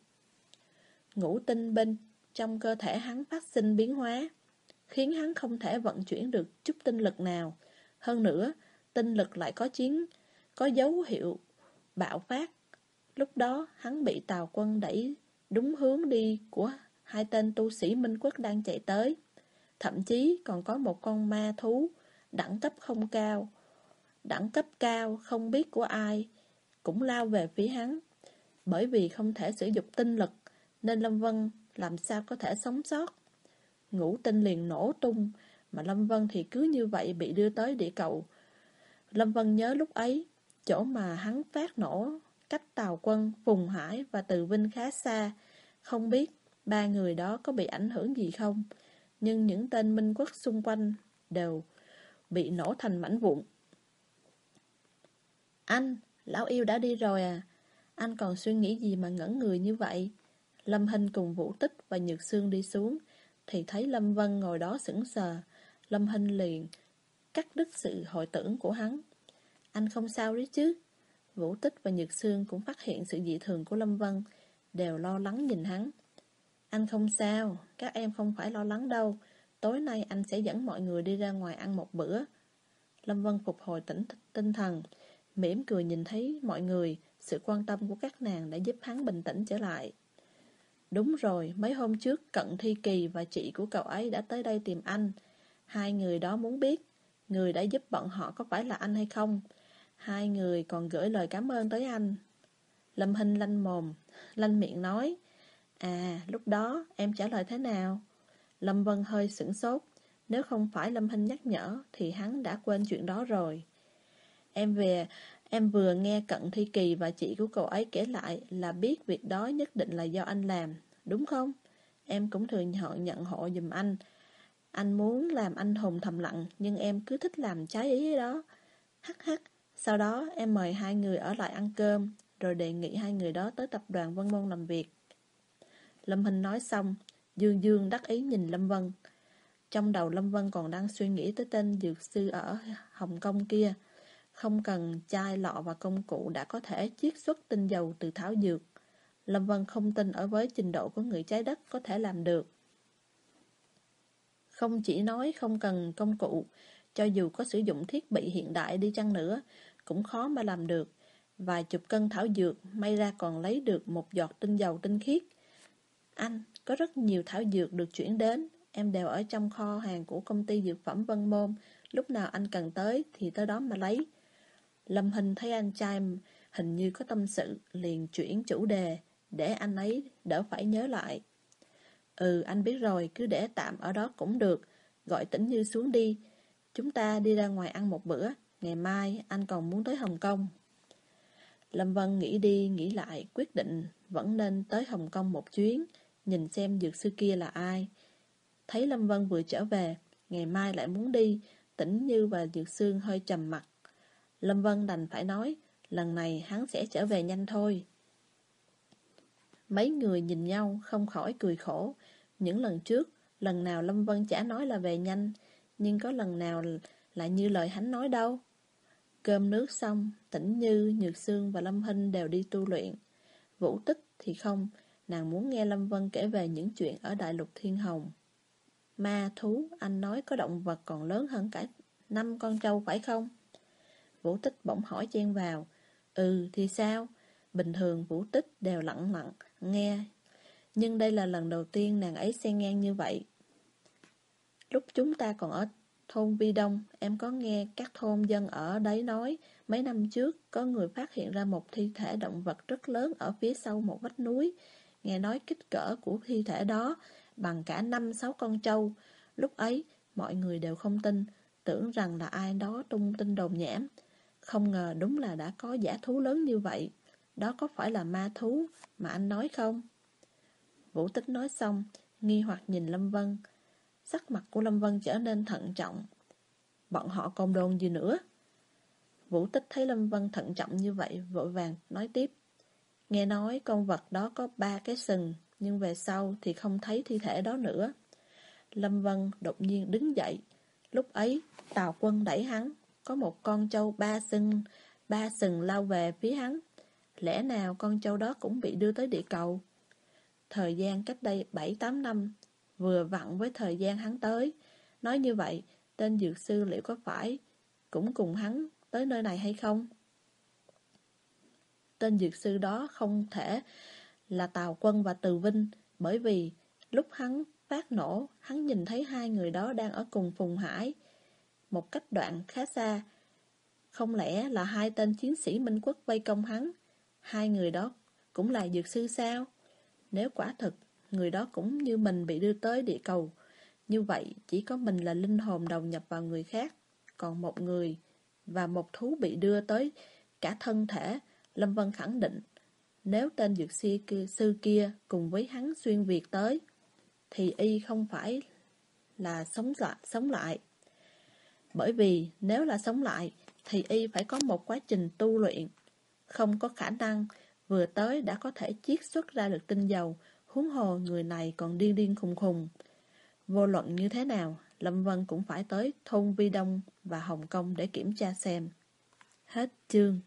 Ngũ tinh bên trong cơ thể hắn phát sinh biến hóa, khiến hắn không thể vận chuyển được chút tinh lực nào. Hơn nữa, tinh lực lại có chiến, có dấu hiệu bạo phát. Lúc đó, hắn bị Tào Quân đẩy đúng hướng đi của hai tên tu sĩ Minh Quốc đang chạy tới. Thậm chí còn có một con ma thú đẳng cấp không cao, đẳng cấp cao không biết của ai, cũng lao về phía hắn. Bởi vì không thể sử dụng tinh lực, nên Lâm Vân làm sao có thể sống sót. Ngũ tinh liền nổ tung, mà Lâm Vân thì cứ như vậy bị đưa tới địa cầu. Lâm Vân nhớ lúc ấy, chỗ mà hắn phát nổ cách Tào Quân, Phùng Hải và Từ Vinh khá xa. Không biết ba người đó có bị ảnh hưởng gì không, nhưng những tên Minh Quốc xung quanh đều bị nổ thành mảnh vụn. Anh, lão yêu đã đi rồi à? Anh còn suy nghĩ gì mà ngẩn người như vậy? Lâm Hinh cùng Vũ Tích và Nhược Sương đi xuống, thì thấy Lâm Vân ngồi đó sững sờ. Lâm Hinh liền cắt đứt sự hồi tưởng của hắn. Anh không sao đấy chứ? Vũ Tích và Nhược Sương cũng phát hiện sự dị thường của Lâm Vân, đều lo lắng nhìn hắn. Anh không sao, các em không phải lo lắng đâu. Tối nay anh sẽ dẫn mọi người đi ra ngoài ăn một bữa. Lâm Vân phục hồi tỉnh tinh thần, mỉm cười nhìn thấy mọi người. Sự quan tâm của các nàng đã giúp hắn bình tĩnh trở lại. Đúng rồi, mấy hôm trước Cận Thi Kỳ và chị của cậu ấy đã tới đây tìm anh. Hai người đó muốn biết người đã giúp bọn họ có phải là anh hay không. Hai người còn gửi lời cảm ơn tới anh. Lâm Hinh lanh mồm, lanh miệng nói: À, lúc đó em trả lời thế nào? Lâm Vân hơi sửng sốt. Nếu không phải Lâm Hinh nhắc nhở thì hắn đã quên chuyện đó rồi. Em về, em vừa nghe Cận Thi Kỳ và chị của cậu ấy kể lại là biết việc đó nhất định là do anh làm, đúng không? Em cũng thừa nhận nhận hộ giùm anh. Anh muốn làm anh hùng thầm lặng, nhưng em cứ thích làm trái ý đó. Hắc hắc. Sau đó em mời hai người ở lại ăn cơm, rồi đề nghị hai người đó tới tập đoàn Vân Môn làm việc. Lâm Hinh nói xong, dương dương đắc ý nhìn Lâm Vân. Trong đầu Lâm Vân còn đang suy nghĩ tới tên dược sư ở Hồng Kông kia. Không cần chai lọ và công cụ đã có thể chiết xuất tinh dầu từ thảo dược. Lâm Vân không tin ở với trình độ của người trái đất có thể làm được. Không chỉ nói không cần công cụ, cho dù có sử dụng thiết bị hiện đại đi chăng nữa, cũng khó mà làm được. Vài chục cân thảo dược, may ra còn lấy được một giọt tinh dầu tinh khiết. Anh, có rất nhiều thảo dược được chuyển đến, em đều ở trong kho hàng của công ty dược phẩm Vân Môn, lúc nào anh cần tới thì tới đó mà lấy. Lâm Hinh thấy anh trai hình như có tâm sự, liền chuyển chủ đề, để anh ấy đỡ phải nhớ lại. Ừ, anh biết rồi, cứ để tạm ở đó cũng được, gọi Tĩnh Như xuống đi. Chúng ta đi ra ngoài ăn một bữa, ngày mai anh còn muốn tới Hồng Kông. Lâm Vân nghĩ đi nghĩ lại, quyết định vẫn nên tới Hồng Kông một chuyến, nhìn xem dược sư kia là ai. Thấy Lâm Vân vừa trở về, ngày mai lại muốn đi, Tĩnh Như và Dược Sương hơi trầm mặt. Lâm Vân đành phải nói, lần này hắn sẽ trở về nhanh thôi. Mấy người nhìn nhau không khỏi cười khổ. Những lần trước, lần nào Lâm Vân chả nói là về nhanh, nhưng có lần nào lại như lời hắn nói đâu. Cơm nước xong, Tĩnh Như, Nhược Sương và Lâm Hinh đều đi tu luyện. Vũ Tích thì không, nàng muốn nghe Lâm Vân kể về những chuyện ở Đại Lục Thiên Hồng. Ma thú, anh nói có động vật còn lớn hơn cả năm con trâu phải không? Vũ Tích bỗng hỏi chen vào. Ừ thì sao? Bình thường Vũ Tích đều lặng lặng nghe, nhưng đây là lần đầu tiên nàng ấy xen ngang như vậy. Lúc chúng ta còn ở thôn Vi Đông, em có nghe các thôn dân ở đấy nói, mấy năm trước có người phát hiện ra một thi thể động vật rất lớn ở phía sau một vách núi. Nghe nói kích cỡ của thi thể đó bằng cả năm sáu con trâu. Lúc ấy, mọi người đều không tin, tưởng rằng là ai đó tung tin đồn nhảm. Không ngờ đúng là đã có dã thú lớn như vậy. Đó có phải là ma thú mà anh nói không? Vũ Tích nói xong, nghi hoặc nhìn Lâm Vân. Sắc mặt của Lâm Vân trở nên thận trọng. Bọn họ còn đồn gì nữa? Vũ Tích thấy Lâm Vân thận trọng như vậy, vội vàng nói tiếp. Nghe nói con vật đó có ba cái sừng, nhưng về sau thì không thấy thi thể đó nữa. Lâm Vân đột nhiên đứng dậy. Lúc ấy, Tào Quân đẩy hắn, có một con trâu ba sừng, ba sừng lao về phía hắn. Lẽ nào con trâu đó cũng bị đưa tới địa cầu? Thời gian cách đây bảy tám năm, vừa vặn với thời gian hắn tới. Nói như vậy, tên dược sư liệu có phải cũng cùng hắn tới nơi này hay không? Tên dược sư đó không thể là Tào Quân và Từ Vinh, bởi vì lúc hắn phát nổ, hắn nhìn thấy hai người đó đang ở cùng Phùng Hải, một cách đoạn khá xa. Không lẽ là hai tên chiến sĩ Minh Quốc vây công hắn? Hai người đó cũng là dược sư sao? Nếu quả thực, người đó cũng như mình bị đưa tới địa cầu, như vậy chỉ có mình là linh hồn đầu nhập vào người khác, còn một người và một thú bị đưa tới cả thân thể. Lâm Vân khẳng định, nếu tên dược sư kia, sư kia cùng với hắn xuyên Việt tới, thì y không phải là sống lại, sống lại. Bởi vì nếu là sống lại, thì y phải có một quá trình tu luyện. Không có khả năng vừa tới đã có thể chiết xuất ra được tinh dầu, huống hồ người này còn điên điên khùng khùng. Vô luận như thế nào, Lâm Vân cũng phải tới thôn Vi Đông và Hồng Kông để kiểm tra xem. Hết chương.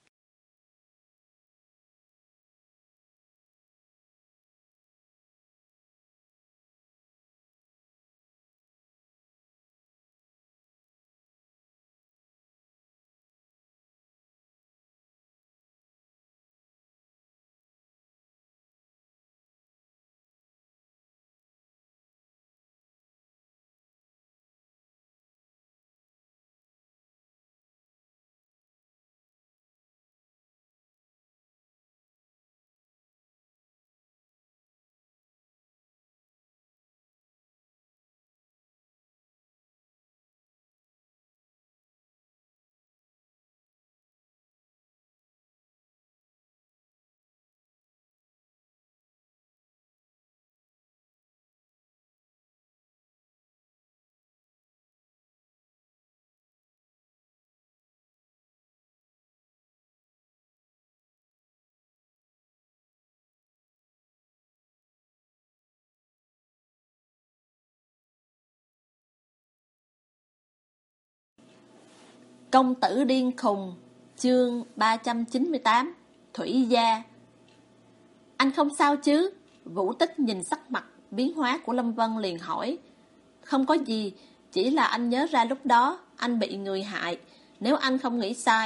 Công tử điên khùng, chương ba trăm chín mươi tám, Thủy Gia. Anh không sao chứ? Vũ Tích nhìn sắc mặt biến hóa của Lâm Vân liền hỏi. Không có gì, chỉ là anh nhớ ra lúc đó anh bị người hại. Nếu anh không nghĩ sai,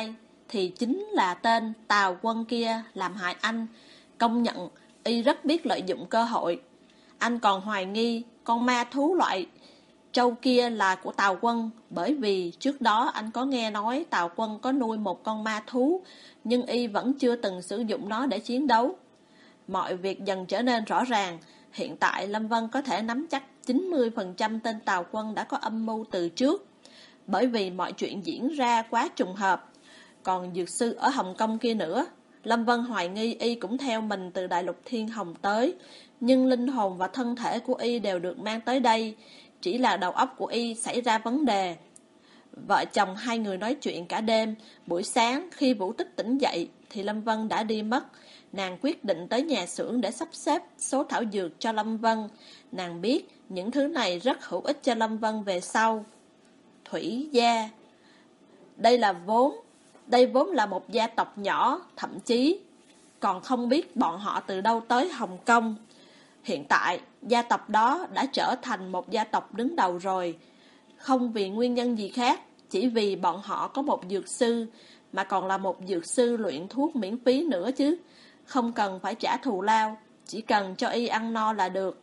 thì chính là tên Tào Quân kia làm hại anh. Công nhận, y rất biết lợi dụng cơ hội. Anh còn hoài nghi con ma thú loại trâu kia là của Tào Quân, bởi vì trước đó anh có nghe nói Tào Quân có nuôi một con ma thú, nhưng y vẫn chưa từng sử dụng nó để chiến đấu. Mọi việc dần trở nên rõ ràng. Hiện tại Lâm Vân có thể nắm chắc chín mươi phần trăm tên Tào Quân đã có âm mưu từ trước, bởi vì mọi chuyện diễn ra quá trùng hợp. Còn dược sư ở Hồng Kông kia nữa, Lâm Vân hoài nghi y cũng theo mình từ Đại Lục Thiên Hồng tới, nhưng linh hồn và thân thể của y đều được mang tới đây, chỉ là đầu óc của y xảy ra vấn đề. Vợ chồng hai người nói chuyện cả đêm. Buổi sáng khi Vũ Tích tỉnh dậy thì Lâm Vân đã đi mất. Nàng quyết định tới nhà xưởng để sắp xếp số thảo dược cho Lâm Vân. Nàng biết những thứ này rất hữu ích cho Lâm Vân về sau. Thủy gia, Đây là vốn Đây vốn là một gia tộc nhỏ, thậm chí còn không biết bọn họ từ đâu tới Hồng Kông. Hiện tại, gia tộc đó đã trở thành một gia tộc đứng đầu rồi. Không vì nguyên nhân gì khác, chỉ vì bọn họ có một dược sư, mà còn là một dược sư luyện thuốc miễn phí nữa chứ. Không cần phải trả thù lao, chỉ cần cho y ăn no là được.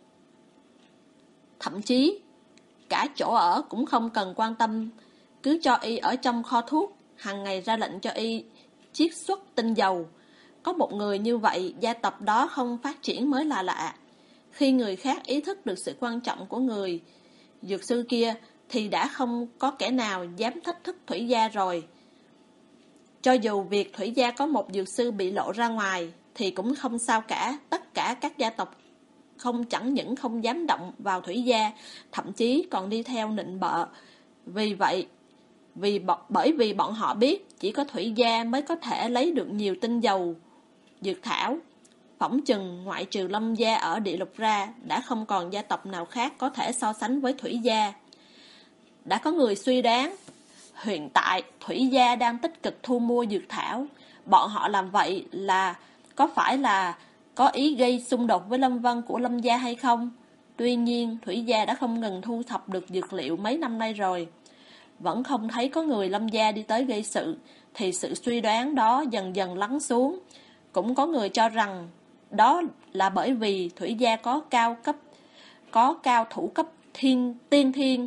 Thậm chí, cả chỗ ở cũng không cần quan tâm, cứ cho y ở trong kho thuốc, hàng ngày ra lệnh cho y chiết xuất tinh dầu. Có một người như vậy, gia tộc đó không phát triển mới là lạ. Khi người khác ý thức được sự quan trọng của người dược sư kia, thì đã không có kẻ nào dám thách thức Thủy gia rồi. Cho dù việc Thủy gia có một dược sư bị lộ ra ngoài, thì cũng không sao cả. Tất cả các gia tộc không chẳng những không dám động vào Thủy gia, thậm chí còn đi theo nịnh bợ. Vì vậy, vì bởi vì bọn họ biết chỉ có Thủy gia mới có thể lấy được nhiều tinh dầu dược thảo. Phỏng chừng ngoại trừ Lâm gia ở địa lục ra, đã không còn gia tộc nào khác có thể so sánh với Thủy gia. Đã có người suy đoán, hiện tại Thủy gia đang tích cực thu mua dược thảo. Bọn họ làm vậy là có phải là có ý gây xung đột với Lâm Vân của Lâm gia hay không? Tuy nhiên, Thủy gia đã không ngừng thu thập được dược liệu mấy năm nay rồi, vẫn không thấy có người Lâm gia đi tới gây sự, thì sự suy đoán đó dần dần lắng xuống. Cũng có người cho rằng đó là bởi vì Thủy gia có cao cấp có cao thủ cấp thiên tiên thiên.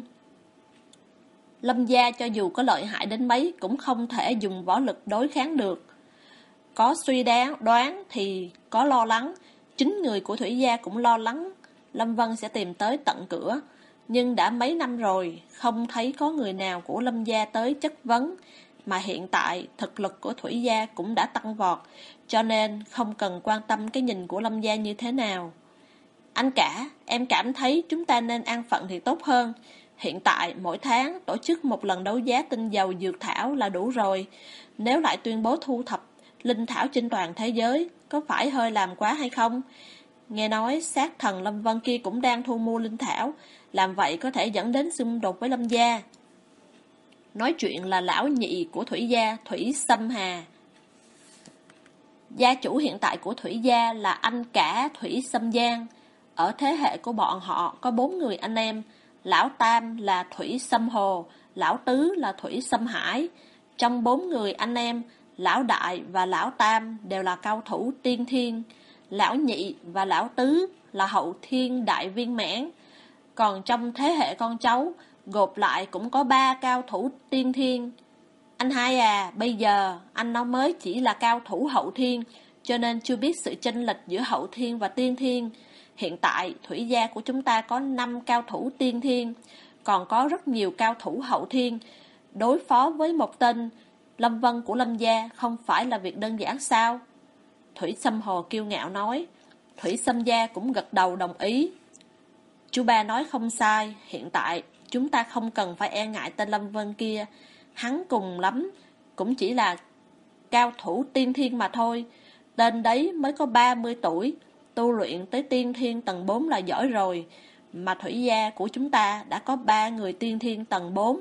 Lâm gia cho dù có lợi hại đến mấy cũng không thể dùng võ lực đối kháng được. Có suy đoán đoán thì có lo lắng. Chính người của Thủy gia cũng lo lắng Lâm Vân sẽ tìm tới tận cửa. Nhưng đã mấy năm rồi, không thấy có người nào của Lâm gia tới chất vấn. Mà hiện tại thực lực của Thủy gia cũng đã tăng vọt, cho nên không cần quan tâm cái nhìn của Lâm gia như thế nào. Anh cả, em cảm thấy chúng ta nên an phận thì tốt hơn. Hiện tại mỗi tháng tổ chức một lần đấu giá tinh dầu dược thảo là đủ rồi. Nếu lại tuyên bố thu thập linh thảo trên toàn thế giới, có phải hơi làm quá hay không? Nghe nói sát thần Lâm Vân kia cũng đang thu mua linh thảo, làm vậy có thể dẫn đến xung đột với Lâm gia. Nói chuyện là lão nhị của Thủy gia, Thủy Sâm Hà. Gia chủ hiện tại của Thủy gia là anh cả Thủy Sâm Giang. Ở thế hệ của bọn họ có bốn người anh em. Lão Tam là Thủy Sâm Hồ, lão Tứ là Thủy Sâm Hải. Trong bốn người anh em, lão Đại và lão Tam đều là cao thủ tiên thiên. Lão Nhị và lão Tứ là hậu thiên đại viên mãn. Còn trong thế hệ con cháu, gộp lại cũng có ba cao thủ tiên thiên. Anh hai à, bây giờ anh nó mới chỉ là cao thủ hậu thiên, cho nên chưa biết sự chênh lệch giữa hậu thiên và tiên thiên. Hiện tại Thủy gia của chúng ta có năm cao thủ tiên thiên, còn có rất nhiều cao thủ hậu thiên. Đối phó với một tên Lâm Vân của Lâm gia không phải là việc đơn giản sao? Thủy Sâm Hồ kiêu ngạo nói. Thủy Sâm gia cũng gật đầu đồng ý. Chú ba nói không sai, hiện tại chúng ta không cần phải e ngại tên Lâm Vân kia. Hắn cùng lắm cũng chỉ là cao thủ tiên thiên mà thôi. Tên đấy mới có ba mươi tuổi, tu luyện tới tiên thiên tầng bốn là giỏi rồi. Mà Thủy gia của chúng ta đã có ba người tiên thiên tầng bốn.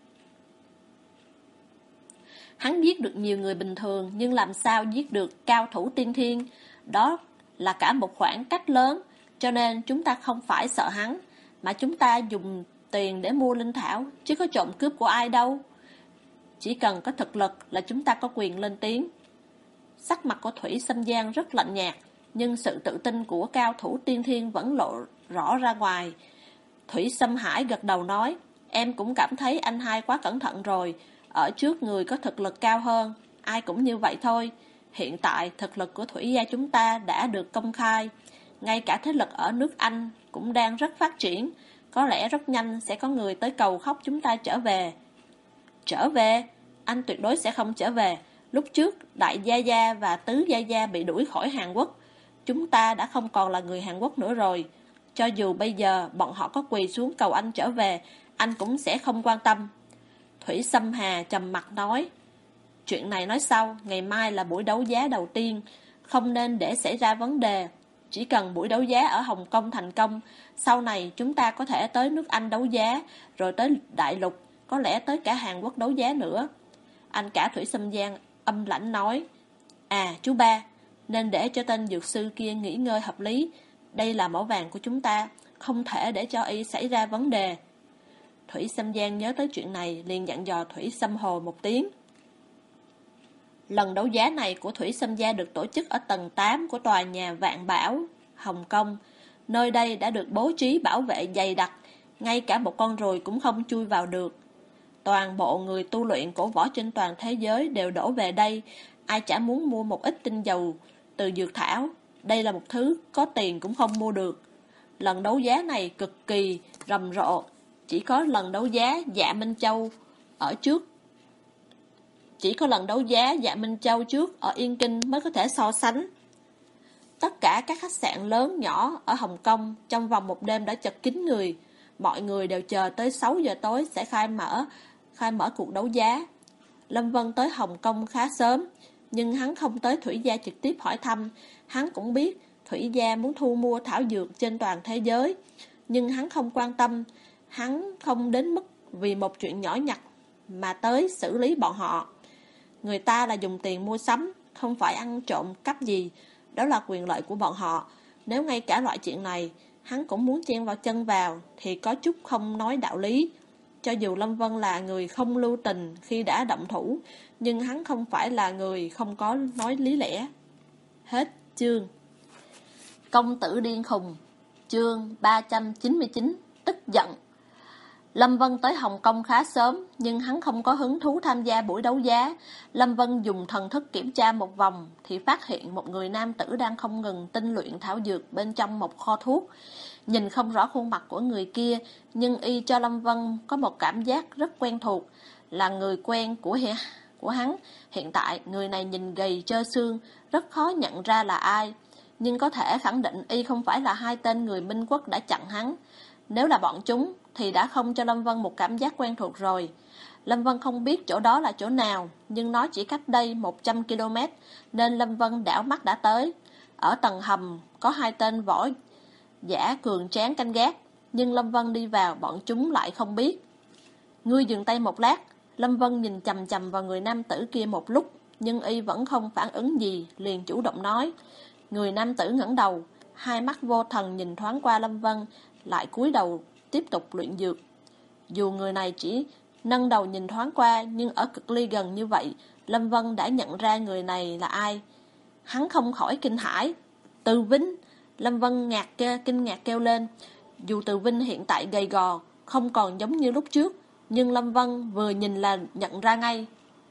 Hắn giết được nhiều người bình thường, nhưng làm sao giết được cao thủ tiên thiên? Đó là cả một khoảng cách lớn, cho nên chúng ta không phải sợ hắn, mà chúng ta dùng tiền để mua linh thảo, chứ có trộm cướp của ai đâu. Chỉ cần có thực lực là chúng ta có quyền lên tiếng. Sắc mặt của Thủy Sâm Giang rất lạnh nhạt, nhưng sự tự tin của cao thủ tiên thiên vẫn lộ rõ ra ngoài. Thủy Sâm Hải gật đầu nói, em cũng cảm thấy anh hai quá cẩn thận rồi, ở trước người có thực lực cao hơn, ai cũng như vậy thôi. Hiện tại thực lực của Thủy gia chúng ta đã được công khai, ngay cả thế lực ở nước Anh cũng đang rất phát triển, có lẽ rất nhanh sẽ có người tới cầu khóc chúng ta trở về. Trở về? Anh tuyệt đối sẽ không trở về. Lúc trước, Đại Gia Gia và Tứ Gia Gia bị đuổi khỏi Hàn Quốc. Chúng ta đã không còn là người Hàn Quốc nữa rồi. Cho dù bây giờ bọn họ có quỳ xuống cầu anh trở về, anh cũng sẽ không quan tâm. Thủy Sâm Hà trầm mặt nói, chuyện này nói sau, ngày mai là buổi đấu giá đầu tiên, không nên để xảy ra vấn đề. Chỉ cần buổi đấu giá ở Hồng Kông thành công, sau này chúng ta có thể tới nước Anh đấu giá, rồi tới Đại Lục, có lẽ tới cả Hàn Quốc đấu giá nữa. Anh cả Thủy Sâm Giang âm lãnh nói, à chú ba, nên để cho tên dược sư kia nghỉ ngơi hợp lý. Đây là mẫu vàng của chúng ta, không thể để cho y xảy ra vấn đề. Thủy Sâm Giang nhớ tới chuyện này, liền dặn dò Thủy Sâm Hồ một tiếng. Lần đấu giá này của Thủy Sâm Gia được tổ chức ở tầng tám của tòa nhà Vạn Bảo, Hồng Kông. Nơi đây đã được bố trí bảo vệ dày đặc, ngay cả một con ruồi cũng không chui vào được. Toàn bộ người tu luyện cổ võ trên toàn thế giới đều đổ về đây, ai chả muốn mua một ít tinh dầu từ dược thảo. Đây là một thứ có tiền cũng không mua được. Lần đấu giá này cực kỳ rầm rộ, chỉ có lần đấu giá Dạ Minh Châu ở trước. Chỉ có lần đấu giá Dạ Minh Châu trước ở Yên Kinh mới có thể so sánh. Tất cả các khách sạn lớn nhỏ ở Hồng Kông trong vòng một đêm đã chật kín người. Mọi người đều chờ tới sáu giờ tối sẽ khai mở khai mở cuộc đấu giá. Lâm Vân tới Hồng Kông khá sớm, nhưng hắn không tới Thủy gia trực tiếp hỏi thăm. Hắn cũng biết Thủy gia muốn thu mua thảo dược trên toàn thế giới, nhưng hắn không quan tâm. Hắn không đến mức vì một chuyện nhỏ nhặt mà tới xử lý bọn họ. Người ta là dùng tiền mua sắm, không phải ăn trộm cắp gì. Đó là quyền lợi của bọn họ. Nếu ngay cả loại chuyện này hắn cũng muốn chen vào chân vào thì có chút không nói đạo lý. Cho dù Lâm Vân là người không lưu tình khi đã động thủ, nhưng hắn không phải là người không có nói lý lẽ. Hết chương. Công tử điên khùng. Chương ba trăm chín mươi chín. Tức giận. Lâm Vân tới Hồng Kông khá sớm, nhưng hắn không có hứng thú tham gia buổi đấu giá. Lâm Vân dùng thần thức kiểm tra một vòng thì phát hiện một người nam tử đang không ngừng tinh luyện thảo dược bên trong một kho thuốc. Nhìn không rõ khuôn mặt của người kia, nhưng y cho Lâm Vân có một cảm giác rất quen thuộc, là người quen của của hắn. Hiện tại người này nhìn gầy trơ xương, rất khó nhận ra là ai, nhưng có thể khẳng định y không phải là hai tên người Minh Quốc đã chặn hắn. Nếu là bọn chúng thì đã không cho Lâm Vân một cảm giác quen thuộc rồi. Lâm Vân không biết chỗ đó là chỗ nào, nhưng nó chỉ cách đây một trăm ki lô mét, nên Lâm Vân đảo mắt đã tới. Ở tầng hầm có hai tên võ giả cường tráng canh gác, nhưng Lâm Vân đi vào bọn chúng lại không biết. Ngươi dừng tay một lát. Lâm Vân nhìn chằm chằm vào người nam tử kia một lúc, nhưng y vẫn không phản ứng gì, liền chủ động nói. Người nam tử ngẩng đầu, hai mắt vô thần nhìn thoáng qua Lâm Vân, lại cúi đầu tiếp tục luyện dược. Dù người này chỉ nâng đầu nhìn thoáng qua, nhưng ở cực ly gần như vậy, Lâm Vân đã nhận ra người này là ai. Hắn không khỏi kinh hãi. Từ Vinh. Lâm Vân ngạc kê, kinh ngạc kêu lên. Dù Từ Vinh hiện tại gầy gò, không còn giống như lúc trước, nhưng Lâm Vân vừa nhìn là nhận ra ngay.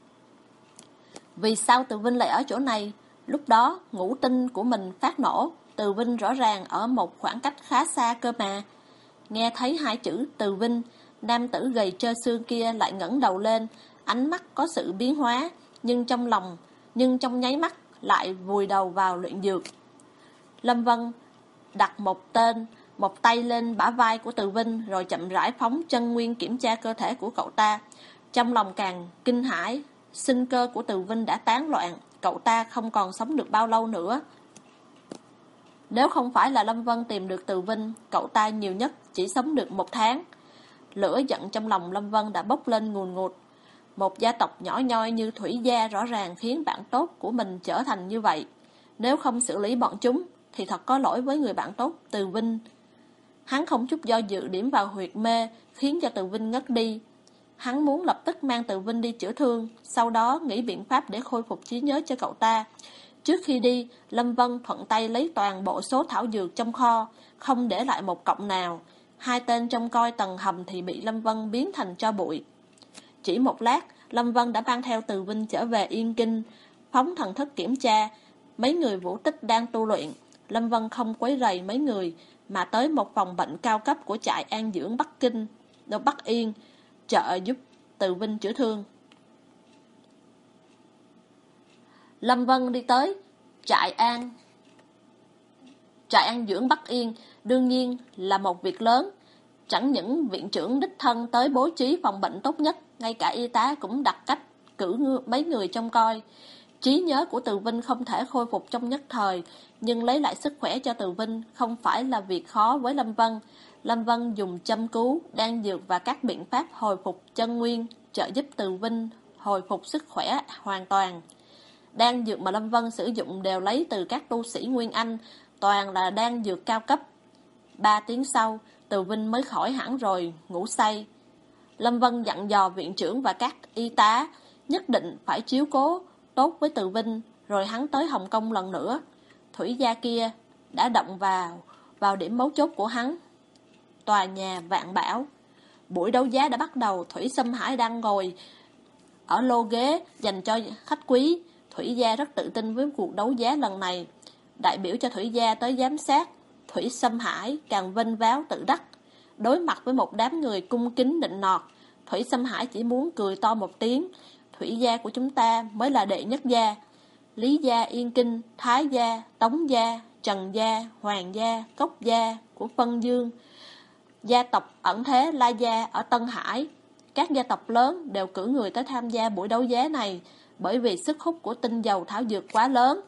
Vì sao Từ Vinh lại ở chỗ này? Lúc đó ngũ tinh của mình phát nổ, Từ Vinh rõ ràng ở một khoảng cách khá xa cơ mà. Nghe thấy hai chữ Từ Vinh, nam tử gầy trơ xương kia lại ngẩng đầu lên, ánh mắt có sự biến hóa, nhưng trong lòng, nhưng trong nháy mắt lại vùi đầu vào luyện dược. Lâm Vân đặt một tên, một tay lên bả vai của Từ Vinh, rồi chậm rãi phóng chân nguyên kiểm tra cơ thể của cậu ta. Trong lòng càng kinh hãi, sinh cơ của Từ Vinh đã tán loạn, cậu ta không còn sống được bao lâu nữa. Nếu không phải là Lâm Vân tìm được Từ Vinh, cậu ta nhiều nhất chỉ sống được một tháng. Lửa giận trong lòng Lâm Vân đã bốc lên ngùn ngụt. Một gia tộc nhỏ nhoi như Thủy gia rõ ràng khiến bạn tốt của mình trở thành như vậy. Nếu không xử lý bọn chúng thì thật có lỗi với người bạn tốt Từ Vinh. Hắn không chút do dự điểm vào huyệt mê, khiến cho Từ Vinh ngất đi. Hắn muốn lập tức mang Từ Vinh đi chữa thương, sau đó nghĩ biện pháp để khôi phục trí nhớ cho cậu ta. Trước khi đi, Lâm Vân thuận tay lấy toàn bộ số thảo dược trong kho, không để lại một cọng nào. Hai tên trông coi tầng hầm thì bị Lâm Vân biến thành tro bụi. Chỉ một lát, Lâm Vân đã mang theo Từ Vinh trở về Yên Kinh, phóng thần thức kiểm tra. Mấy người Vũ Tích đang tu luyện. Lâm Vân không quấy rầy mấy người, mà tới một phòng bệnh cao cấp của trại an dưỡng Bắc Kinh, đâu Bắc Yên, trợ giúp Từ Vinh chữa thương. Lâm Vân đi tới trại an trại an dưỡng Bắc Yên, đương nhiên là một việc lớn. Chẳng những viện trưởng đích thân tới bố trí phòng bệnh tốt nhất, ngay cả y tá cũng đặt cách cử mấy người trông coi. Trí nhớ của Từ Vinh không thể khôi phục trong nhất thời, nhưng lấy lại sức khỏe cho Từ Vinh không phải là việc khó với Lâm Vân. Lâm Vân dùng châm cứu, đan dược và các biện pháp hồi phục chân nguyên, trợ giúp Từ Vinh hồi phục sức khỏe hoàn toàn. Đan dược mà Lâm Vân sử dụng đều lấy từ các tu sĩ Nguyên Anh, toàn là đan dược cao cấp. Ba tiếng sau, Từ Vinh mới khỏi hẳn rồi, ngủ say. Lâm Vân dặn dò viện trưởng và các y tá nhất định phải chiếu cố tốt với Từ Vinh, rồi hắn tới Hồng Kông lần nữa. Thủy gia kia đã động vào vào điểm mấu chốt của hắn. Tòa nhà Vạn Bảo. Buổi đấu giá đã bắt đầu. Thủy Sâm Hải đang ngồi ở lô ghế dành cho khách quý. Thủy gia rất tự tin với cuộc đấu giá lần này. Đại biểu cho Thủy gia tới giám sát, Thủy Sâm Hải càng vênh váo tự đắc. Đối mặt với một đám người cung kính nịnh nọt, Thủy Sâm Hải chỉ muốn cười to một tiếng. Thủy gia của chúng ta mới là đệ nhất gia. Lý gia Yên Kinh, Thái gia, Tống gia, Trần gia, Hoàng gia, Cốc gia của Phân Dương, gia tộc ẩn thế La gia ở Tân Hải. Các gia tộc lớn đều cử người tới tham gia buổi đấu giá này, bởi vì sức hút của tinh dầu thảo dược quá lớn.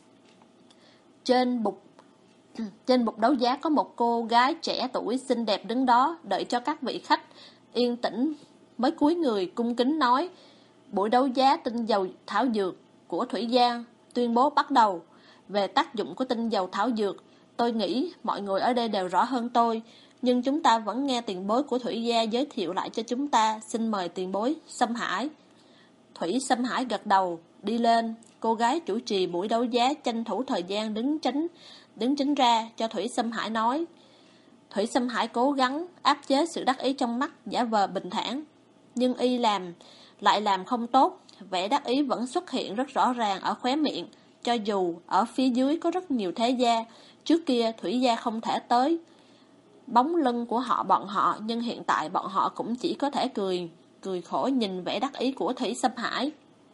Trên bục Trên bục đấu giá có một cô gái trẻ tuổi xinh đẹp đứng đó, đợi cho các vị khách yên tĩnh mới cúi người cung kính nói: buổi đấu giá tinh dầu thảo dược của Thủy gia tuyên bố bắt đầu. Về tác dụng của tinh dầu thảo dược, tôi nghĩ mọi người ở đây đều rõ hơn tôi, nhưng chúng ta vẫn nghe tiền bối của Thủy gia giới thiệu lại cho chúng ta. Xin mời tiền bối Sâm Hải. Thủy Sâm Hải gật đầu, đi lên. Cô gái chủ trì buổi đấu giá tranh thủ thời gian đứng tránh đứng tránh ra cho Thủy Sâm Hải nói. Thủy Sâm Hải cố gắng áp chế sự đắc ý trong mắt, giả vờ bình thản, nhưng y làm lại làm không tốt. Vẻ đắc ý vẫn xuất hiện rất rõ ràng ở khóe miệng, cho dù ở phía dưới có rất nhiều thế gia. Trước kia Thủy gia không thể tới bóng lưng của họ bọn họ, nhưng hiện tại bọn họ cũng chỉ có thể cười cười khổ nhìn vẻ đắc ý của Thủy Sâm Hải.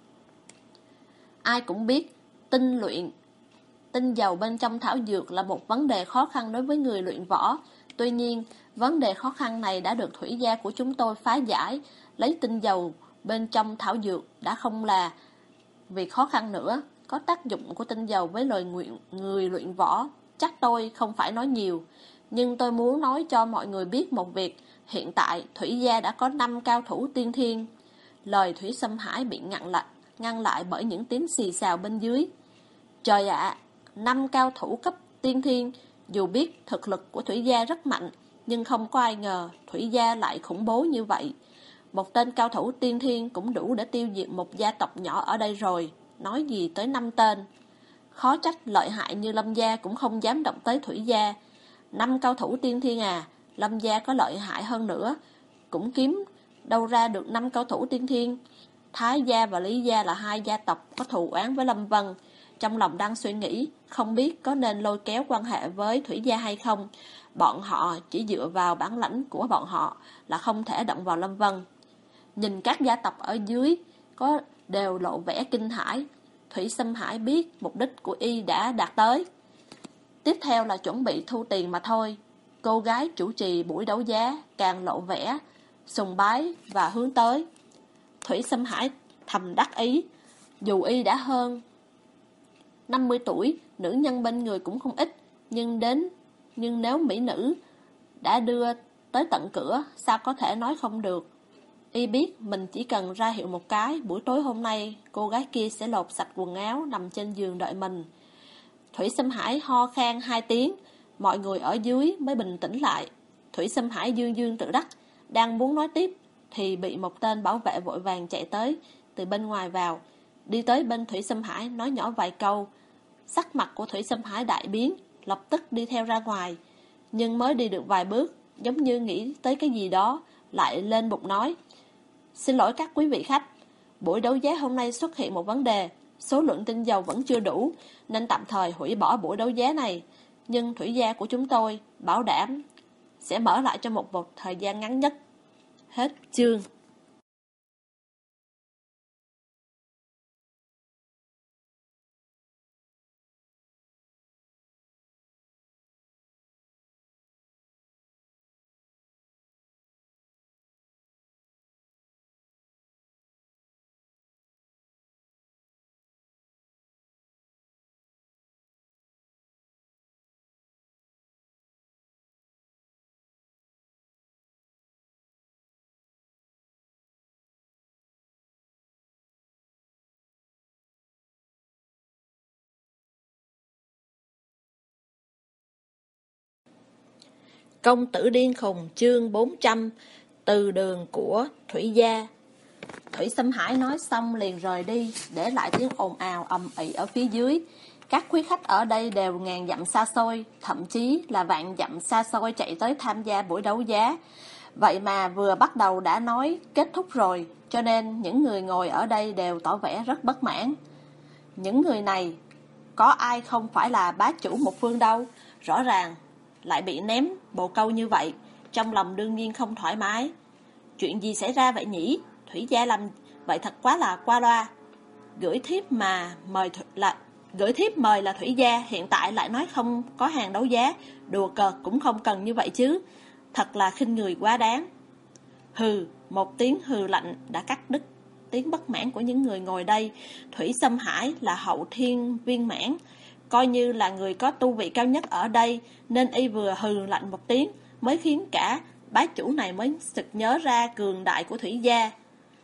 Ai cũng biết tinh luyện tinh dầu bên trong thảo dược là một vấn đề khó khăn đối với người luyện võ. Tuy nhiên, vấn đề khó khăn này đã được Thủy gia của chúng tôi phá giải. Lấy tinh dầu bên trong thảo dược đã không là việc khó khăn nữa. Có tác dụng của tinh dầu với lời nguyện người luyện võ, chắc tôi không phải nói nhiều. Nhưng tôi muốn nói cho mọi người biết một việc. Hiện tại Thủy gia đã có năm cao thủ tiên thiên. Lời Thủy Sâm Hải bị ngăn lại, ngăn lại bởi những tiếng xì xào bên dưới. Trời ạ, năm cao thủ cấp tiên thiên. Dù biết thực lực của Thủy gia rất mạnh, nhưng không có ai ngờ Thủy gia lại khủng bố như vậy. Một tên cao thủ tiên thiên cũng đủ để tiêu diệt một gia tộc nhỏ ở đây rồi, nói gì tới năm tên. Khó trách lợi hại như Lâm gia cũng không dám động tới Thủy gia. Năm cao thủ tiên thiên à? Lâm gia có lợi hại hơn nữa, cũng kiếm đâu ra được năm cao thủ tiên thiên. Thái gia và Lý gia là hai gia tộc có thù oán với Lâm Vân. Trong lòng đang suy nghĩ, không biết có nên lôi kéo quan hệ với Thủy gia hay không. Bọn họ chỉ dựa vào bản lãnh của bọn họ là không thể động vào Lâm Vân. Nhìn các gia tộc ở dưới có đều lộ vẻ kinh hãi. Thủy Sâm Hải biết mục đích của y đã đạt tới. Tiếp theo là chuẩn bị thu tiền mà thôi. Cô gái chủ trì buổi đấu giá càng lộ vẻ sùng bái và hướng tới. Thủy Sâm Hải thầm đắc ý. Dù y đã hơn năm mươi tuổi, nữ nhân bên người cũng không ít, nhưng đến nhưng nếu mỹ nữ đã đưa tới tận cửa, sao có thể nói không được. Y biết mình chỉ cần ra hiệu một cái, buổi tối hôm nay cô gái kia sẽ lột sạch quần áo nằm trên giường đợi mình. Thủy Sâm Hải ho khan hai tiếng, mọi người ở dưới mới bình tĩnh lại. Thủy Sâm Hải dương dương tự đắc, đang muốn nói tiếp, thì bị một tên bảo vệ vội vàng chạy tới từ bên ngoài vào, đi tới bên Thủy Sâm Hải nói nhỏ vài câu. Sắc mặt của Thủy Sâm Hải đại biến, lập tức đi theo ra ngoài, nhưng mới đi được vài bước, giống như nghĩ tới cái gì đó, lại lên bục nói: Xin lỗi các quý vị khách, buổi đấu giá hôm nay xuất hiện một vấn đề, số lượng tinh dầu vẫn chưa đủ, nên tạm thời hủy bỏ buổi đấu giá này. Nhưng thủy gia của chúng tôi bảo đảm sẽ mở lại trong một, một thời gian ngắn nhất. Hết chương. Công tử điên khùng chương bốn trăm. Từ đường của Thủy gia. Thủy Sâm Hải nói xong liền rời đi, để lại tiếng ồn ào ầm ĩ ở phía dưới. Các quý khách ở đây đều ngàn dặm xa xôi, thậm chí là vạn dặm xa xôi chạy tới tham gia buổi đấu giá. Vậy mà vừa bắt đầu đã nói kết thúc rồi, cho nên những người ngồi ở đây đều tỏ vẻ rất bất mãn. Những người này có ai không phải là bá chủ một phương đâu, rõ ràng lại bị ném bồ câu như vậy, trong lòng đương nhiên không thoải mái. Chuyện gì xảy ra vậy nhỉ? Thủy gia làm vậy thật quá là qua loa. Gửi thiếp mà mời là gửi thiếp mời là Thủy gia, hiện tại lại nói không có hàng đấu giá, đùa cợt cũng không cần như vậy chứ, thật là khinh người quá đáng. Hừ, một tiếng hừ lạnh đã cắt đứt tiếng bất mãn của những người ngồi đây. Thủy Sâm Hải là hậu thiên viên mãn, coi như là người có tu vị cao nhất ở đây, nên y vừa hừ lạnh một tiếng mới khiến cả bá chủ này mới sực nhớ ra cường đại của Thủy gia.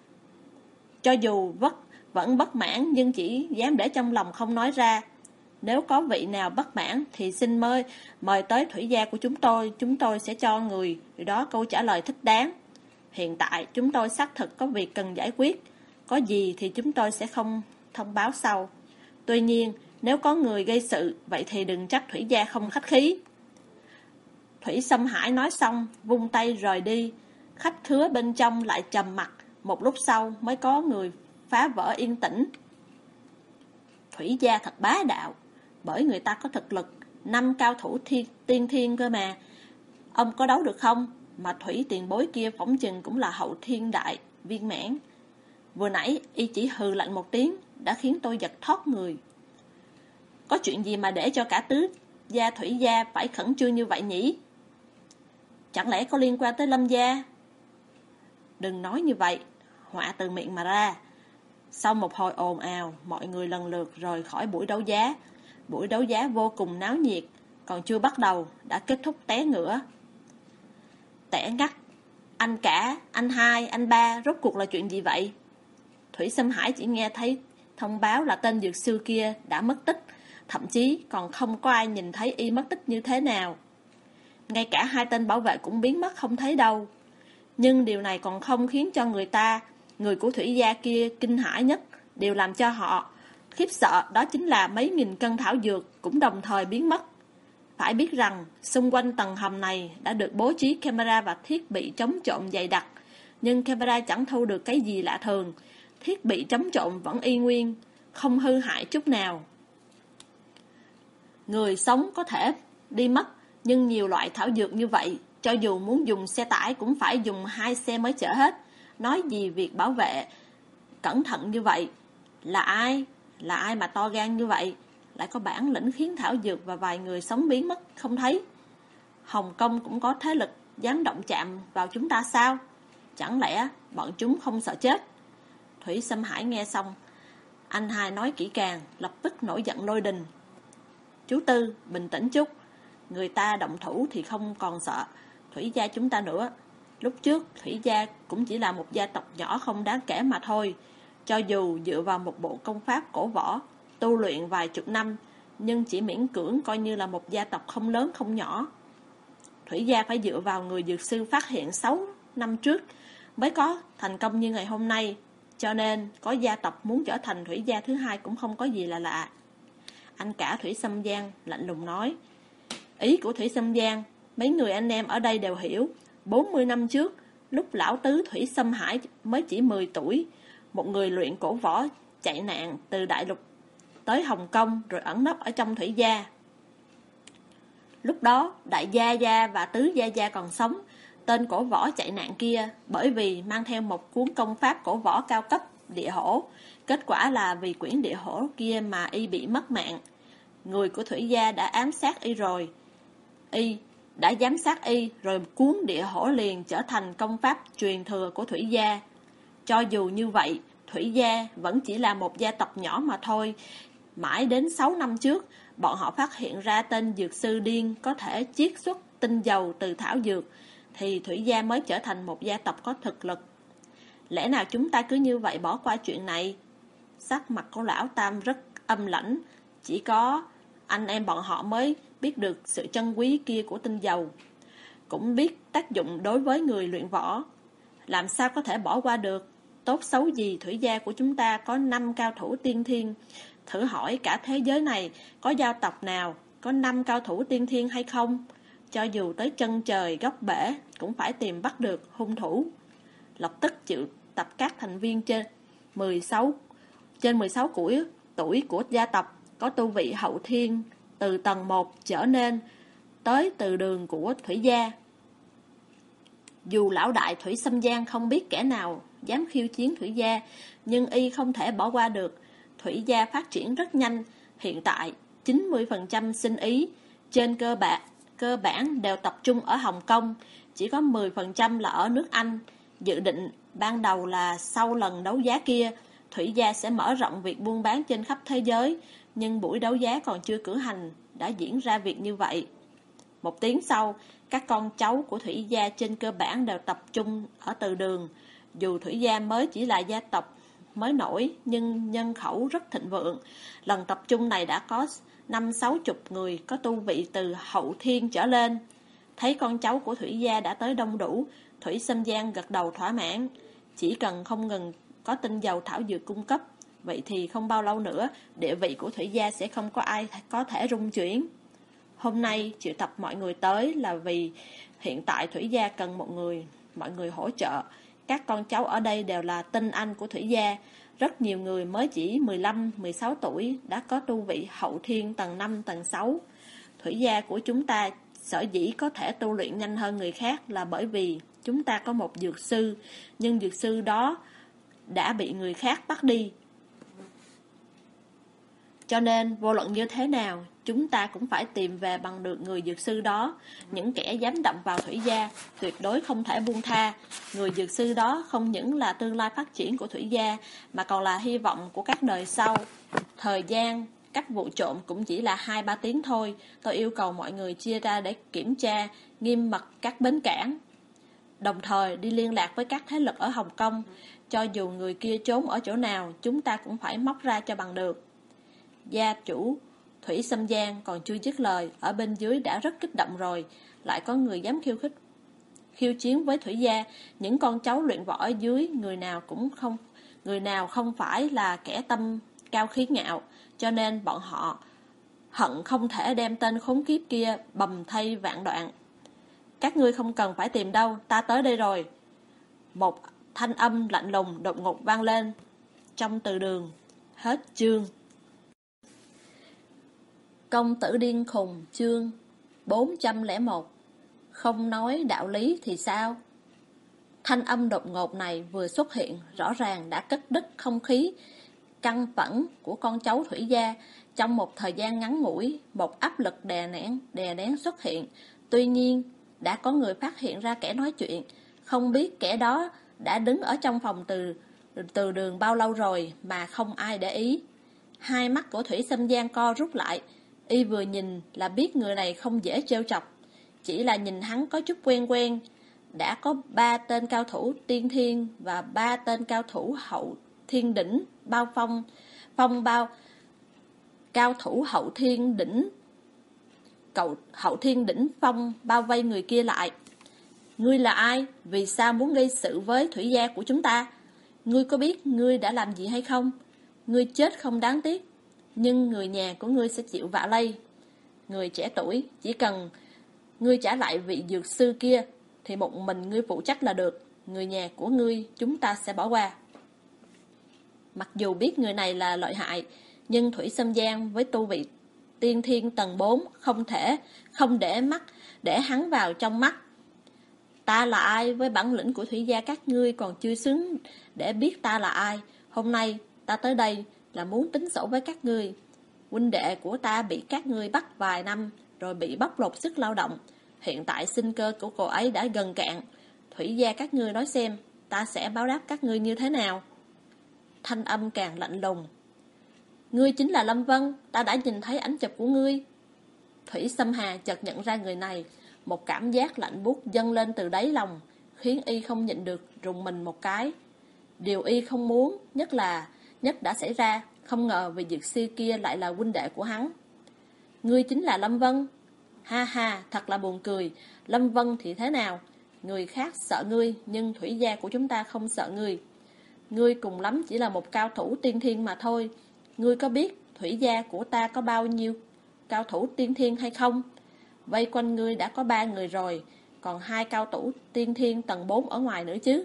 Cho dù vất vẫn bất mãn, nhưng chỉ dám để trong lòng không nói ra. Nếu có vị nào bất mãn thì xin mời mời tới Thủy gia của chúng tôi, chúng tôi sẽ cho người đó câu trả lời thích đáng. Hiện tại chúng tôi xác thực có việc cần giải quyết, có gì thì chúng tôi sẽ không thông báo sau. Tuy nhiên, nếu có người gây sự, vậy thì đừng trách Thủy gia không khách khí. Thủy Sâm Hải nói xong, vung tay rời đi. Khách khứa bên trong lại trầm mặc, một lúc sau mới có người phá vỡ yên tĩnh. Thủy gia thật bá đạo, bởi người ta có thực lực, năm cao thủ thiên, tiên thiên cơ mà. Ông có đấu được không? Mà Thủy tiền bối kia phỏng chừng cũng là hậu thiên đại, viên mãn. Vừa nãy y chỉ hừ lạnh một tiếng, đã khiến tôi giật thót người. Có chuyện gì mà để cho cả tứ gia Thủy gia phải khẩn trương như vậy nhỉ? Chẳng lẽ có liên quan tới Lâm gia? Đừng nói như vậy, họa từ miệng mà ra. Sau một hồi ồn ào, mọi người lần lượt rời khỏi buổi đấu giá. Buổi đấu giá vô cùng náo nhiệt, còn chưa bắt đầu đã kết thúc té ngửa. Tẻ ngắt, anh cả, anh hai, anh ba, rốt cuộc là chuyện gì vậy? Thủy Sâm Hải chỉ nghe thấy thông báo là tên dược sư kia đã mất tích, thậm chí còn không có ai nhìn thấy y mất tích như thế nào. Ngay cả hai tên bảo vệ cũng biến mất không thấy đâu. Nhưng điều này còn không khiến cho người ta, người của Thủy gia kia kinh hãi nhất, điều làm cho họ khiếp sợ đó chính là mấy nghìn cân thảo dược cũng đồng thời biến mất. Phải biết rằng xung quanh tầng hầm này đã được bố trí camera và thiết bị chống trộm dày đặc, nhưng camera chẳng thu được cái gì lạ thường. Thiết bị chống trộm vẫn y nguyên, không hư hại chút nào. Người sống có thể đi mất, nhưng nhiều loại thảo dược như vậy, cho dù muốn dùng xe tải cũng phải dùng hai xe mới chở hết. Nói gì việc bảo vệ cẩn thận như vậy? Là ai? Là ai mà to gan như vậy? Lại có bản lĩnh khiến thảo dược và vài người sống biến mất không thấy? Hồng Kông cũng có thế lực dám động chạm vào chúng ta sao? Chẳng lẽ bọn chúng không sợ chết? Thủy Sâm Hải nghe xong, anh hai nói kỹ càng, lập tức nổi giận lôi đình. Chú Tư, bình tĩnh chút. Người ta động thủ thì không còn sợ Thủy gia chúng ta nữa. Lúc trước Thủy gia cũng chỉ là một gia tộc nhỏ không đáng kể mà thôi. Cho dù dựa vào một bộ công pháp cổ võ, tu luyện vài chục năm, nhưng chỉ miễn cưỡng coi như là một gia tộc không lớn không nhỏ. Thủy gia phải dựa vào người dược sư phát hiện sáu năm trước mới có thành công như ngày hôm nay, cho nên có gia tộc muốn trở thành thủy gia thứ hai cũng không có gì là lạ. Anh cả Thủy Sâm Giang lạnh lùng nói. Ý của Thủy Sâm Giang, mấy người anh em ở đây đều hiểu. bốn mươi năm trước, lúc lão tứ Thủy Sâm Hải mới chỉ mười tuổi, một người luyện cổ võ chạy nạn từ đại lục tới Hồng Kông rồi ẩn nấp ở trong thủy gia. Lúc đó, đại gia gia và tứ gia gia còn sống. Tên cổ võ chạy nạn kia bởi vì mang theo một cuốn công pháp cổ võ cao cấp địa hổ. Kết quả là vì quyển địa hổ kia mà y bị mất mạng. Người của thủy gia đã ám sát y rồi. Y đã giám sát y rồi cuốn địa hổ liền trở thành công pháp truyền thừa của thủy gia. Cho dù như vậy, thủy gia vẫn chỉ là một gia tộc nhỏ mà thôi. Mãi đến sáu năm trước, bọn họ phát hiện ra tên dược sư điên có thể chiết xuất tinh dầu từ thảo dược, thì thủy gia mới trở thành một gia tộc có thực lực. Lẽ nào chúng ta cứ như vậy bỏ qua chuyện này? Sắc mặt của lão Tam rất âm lãnh. Chỉ có anh em bọn họ mới biết được sự trân quý kia của tinh dầu, cũng biết tác dụng đối với người luyện võ. Làm sao có thể bỏ qua được? Tốt xấu gì thủy gia của chúng ta có năm cao thủ tiên thiên. Thử hỏi cả thế giới này có gia tộc nào có năm cao thủ tiên thiên hay không? Cho dù tới chân trời góc bể cũng phải tìm bắt được hung thủ. Lập tức triệu tập các thành viên trên mười sáu trên mười sáu tuổi, tuổi của gia tộc có tu vị hậu thiên từ tầng một trở nên tới từ đường của thủy gia. Dù lão đại Thủy Sâm Giang không biết kẻ nào dám khiêu chiến thủy gia, nhưng y không thể bỏ qua được. Thủy gia phát triển rất nhanh, hiện tại chín mươi phần trăm sinh ý trên cơ bản cơ bản đều tập trung ở Hồng Kông, chỉ có mười phần trăm là ở nước Anh. Dự định ban đầu là sau lần đấu giá kia, thủy gia sẽ mở rộng việc buôn bán trên khắp thế giới, nhưng buổi đấu giá còn chưa cử hành đã diễn ra việc như vậy. Một tiếng sau, các con cháu của thủy gia trên cơ bản đều tập trung ở từ đường. Dù thủy gia mới chỉ là gia tộc mới nổi, nhưng nhân khẩu rất thịnh vượng. Lần tập trung này đã có năm sáu chục người có tu vị từ hậu thiên trở lên. Thấy con cháu của thủy gia đã tới đông đủ, Thủy Sâm Giang gật đầu thỏa mãn. Chỉ cần không ngừng có tinh dầu thảo dược cung cấp, vậy thì không bao lâu nữa địa vị của thủy gia sẽ không có ai có thể rung chuyển. Hôm nay triệu tập mọi người tới là vì hiện tại thủy gia cần một người, mọi người hỗ trợ. Các con cháu ở đây đều là tinh anh của thủy gia. Rất nhiều người mới chỉ mười lăm, mười sáu tuổi đã có tu vị hậu thiên tầng năm, tầng sáu. Thủy gia của chúng ta sở dĩ có thể tu luyện nhanh hơn người khác là bởi vì chúng ta có một dược sư, nhưng dược sư đó đã bị người khác bắt đi. Cho nên vô luận như thế nào, chúng ta cũng phải tìm về bằng được người dược sư đó. Những kẻ dám động vào thủy gia tuyệt đối không thể buông tha. Người dược sư đó không những là tương lai phát triển của thủy gia, mà còn là hy vọng của các đời sau. Thời gian cách vụ trộm cũng chỉ là hai ba tiếng thôi. Tôi yêu cầu mọi người chia ra để kiểm tra nghiêm mật các bến cảng, đồng thời đi liên lạc với các thế lực ở Hồng Kông. Cho dù người kia trốn ở chỗ nào, chúng ta cũng phải móc ra cho bằng được. Gia chủ Thủy Sâm Giang còn chưa dứt lời, ở bên dưới đã rất kích động rồi. Lại có người dám khiêu khích khiêu chiến với thủy gia. Những con cháu luyện võ ở dưới, người nào cũng không người nào không phải là kẻ tâm cao khí ngạo, cho nên bọn họ hận không thể đem tên khốn kiếp kia bầm thây vạn đoạn. Các ngươi không cần phải tìm đâu, ta tới đây rồi. Một thanh âm lạnh lùng đột ngột vang lên trong từ đường. Hết chương. Công tử điên khùng, chương bốn trăm lẻ một. Không nói đạo lý thì sao? Thanh âm đột ngột này vừa xuất hiện, rõ ràng đã cắt đứt không khí căng phẫn của con cháu thủy gia. Trong một thời gian ngắn ngủi, một áp lực đè nén, đè nén xuất hiện. Tuy nhiên, đã có người phát hiện ra kẻ nói chuyện. Không biết kẻ đó đã đứng ở trong phòng từ, từ đường bao lâu rồi mà không ai để ý. Hai mắt của Thủy Sâm Giang co rút lại. Y vừa nhìn là biết người này không dễ trêu chọc. Chỉ là nhìn hắn có chút quen quen. Đã có ba tên cao thủ tiên thiên và ba tên cao thủ hậu thiên đỉnh bao phong. Phong bao cao thủ hậu thiên đỉnh cậu hậu thiên đỉnh phong bao vây người kia lại. Ngươi là ai? Vì sao muốn gây sự với Thủy gia của chúng ta? Ngươi có biết ngươi đã làm gì hay không? Ngươi chết không đáng tiếc, nhưng người nhà của ngươi sẽ chịu vạ lây. Người trẻ tuổi, chỉ cần ngươi trả lại vị dược sư kia thì một mình ngươi phụ trách là được. Người nhà của ngươi chúng ta sẽ bỏ qua. Mặc dù biết người này là lợi hại, nhưng Thủy Sâm Giang với tu vị tiên thiên tầng bốn không thể không để mắt để hắn vào trong mắt. Ta là ai? Với bản lĩnh của Thủy gia các ngươi còn chưa xứng để biết ta là ai. Hôm nay ta tới đây là muốn tính sổ với các ngươi. Huynh đệ của ta bị các ngươi bắt vài năm rồi bị bóc lột sức lao động. Hiện tại sinh cơ của cô ấy đã gần cạn. Thủy gia các ngươi nói xem, ta sẽ báo đáp các ngươi như thế nào? Thanh âm càng lạnh lùng. Ngươi chính là Lâm Vân, ta đã nhìn thấy ảnh chụp của ngươi. Thủy Sâm Hà chợt nhận ra người này. Một cảm giác lạnh buốt dâng lên từ đáy lòng, khiến y không nhịn được rùng mình một cái. Điều y không muốn nhất là nhất đã xảy ra. Không ngờ vị dược sư kia lại là huynh đệ của hắn. Ngươi chính là Lâm Vân? Ha ha, thật là buồn cười. Lâm Vân thì thế nào? Người khác sợ ngươi, nhưng Thủy gia của chúng ta không sợ ngươi. Ngươi cùng lắm chỉ là một cao thủ tiên thiên mà thôi. Ngươi có biết Thủy gia của ta có bao nhiêu cao thủ tiên thiên hay không? Vây quanh ngươi đã có ba người rồi, còn hai cao thủ tiên thiên tầng bốn ở ngoài nữa chứ.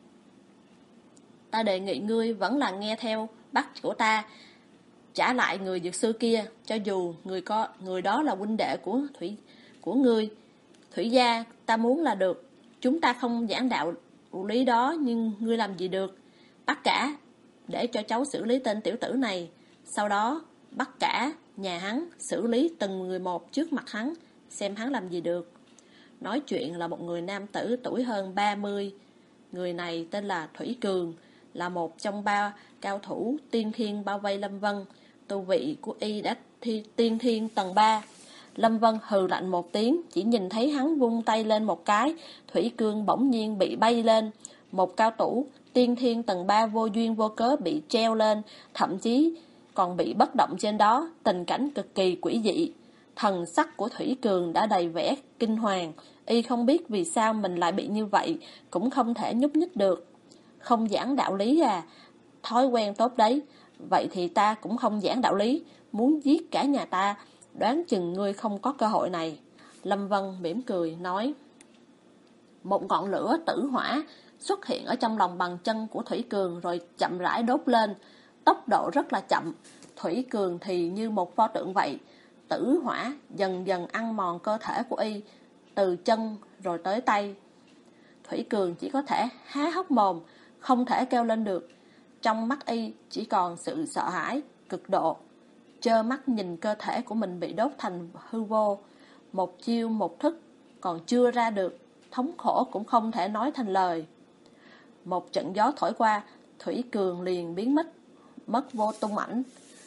Ta đề nghị ngươi vẫn là nghe theo bắt của ta, trả lại người dược sư kia, cho dù người có người đó là huynh đệ của Thủy của ngươi. Thủy gia ta muốn là được. Chúng ta không giảng đạo lý đó, nhưng ngươi làm gì được? Bắt cả, để cho cháu xử lý tên tiểu tử này. Sau đó bắt cả nhà hắn, xử lý từng người một trước mặt hắn, xem hắn làm gì được. Nói chuyện là một người nam tử tuổi hơn ba mươi. Người này tên là Thủy Cường, là một trong ba cao thủ tiên thiên bao vây Lâm Vân. Tu vị của y đã thi tiên thiên tầng ba. Lâm Vân hừ lạnh một tiếng, chỉ nhìn thấy hắn vung tay lên một cái, Thủy Cường bỗng nhiên bị bay lên. Một cao thủ tiên thiên tầng ba vô duyên vô cớ bị treo lên, thậm chí còn bị bất động trên đó, tình cảnh cực kỳ quỷ dị. Thần sắc của Thủy Cường đã đầy vẻ kinh hoàng, y không biết vì sao mình lại bị như vậy, cũng không thể nhúc nhích được. Không giảng đạo lý à? Thói quen tốt đấy. Vậy thì ta cũng không giảng đạo lý, muốn giết cả nhà ta, đoán chừng ngươi không có cơ hội này. Lâm Vân mỉm cười nói. Một ngọn lửa tử hỏa xuất hiện ở trong lòng bàn chân của Thủy Cường rồi chậm rãi đốt lên, tốc độ rất là chậm. Thủy Cường thì như một pho tượng vậy, tử hỏa dần dần ăn mòn cơ thể của y, từ chân rồi tới tay. Thủy Cường chỉ có thể há hốc mồm, không thể kêu lên được. Trong mắt y chỉ còn sự sợ hãi cực độ, trơ mắt nhìn cơ thể của mình bị đốt thành hư vô. Một chiêu một thức còn chưa ra được, thống khổ cũng không thể nói thành lời. Một trận gió thổi qua, Thủy Cường liền biến mất, mất vô tung ảnh.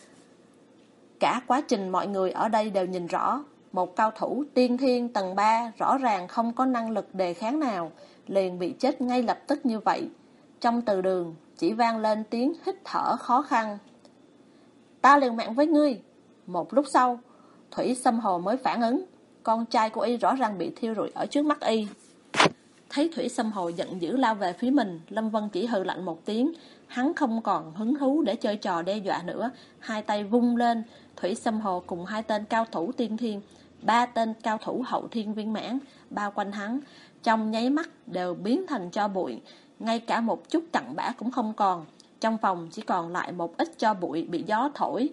Cả quá trình mọi người ở đây đều nhìn rõ, một cao thủ tiên thiên tầng ba rõ ràng không có năng lực đề kháng nào, liền bị chết ngay lập tức như vậy. Trong từ đường chỉ vang lên tiếng hít thở khó khăn. Ta liều mạng với ngươi. Một lúc sau, Thủy Sâm Hồ mới phản ứng, con trai của y rõ ràng bị thiêu rụi ở trước mắt y. Thấy Thủy Sâm Hồ giận dữ lao về phía mình, Lâm Vân chỉ hừ lạnh một tiếng. Hắn không còn hứng thú để chơi trò đe dọa nữa, hai tay vung lên. Thủy Sâm Hồ cùng hai tên cao thủ tiên thiên, ba tên cao thủ hậu thiên viên mãn bao quanh hắn, trong nháy mắt đều biến thành tro bụi, ngay cả một chút cặn bã cũng không còn. Trong phòng chỉ còn lại một ít tro bụi bị gió thổi.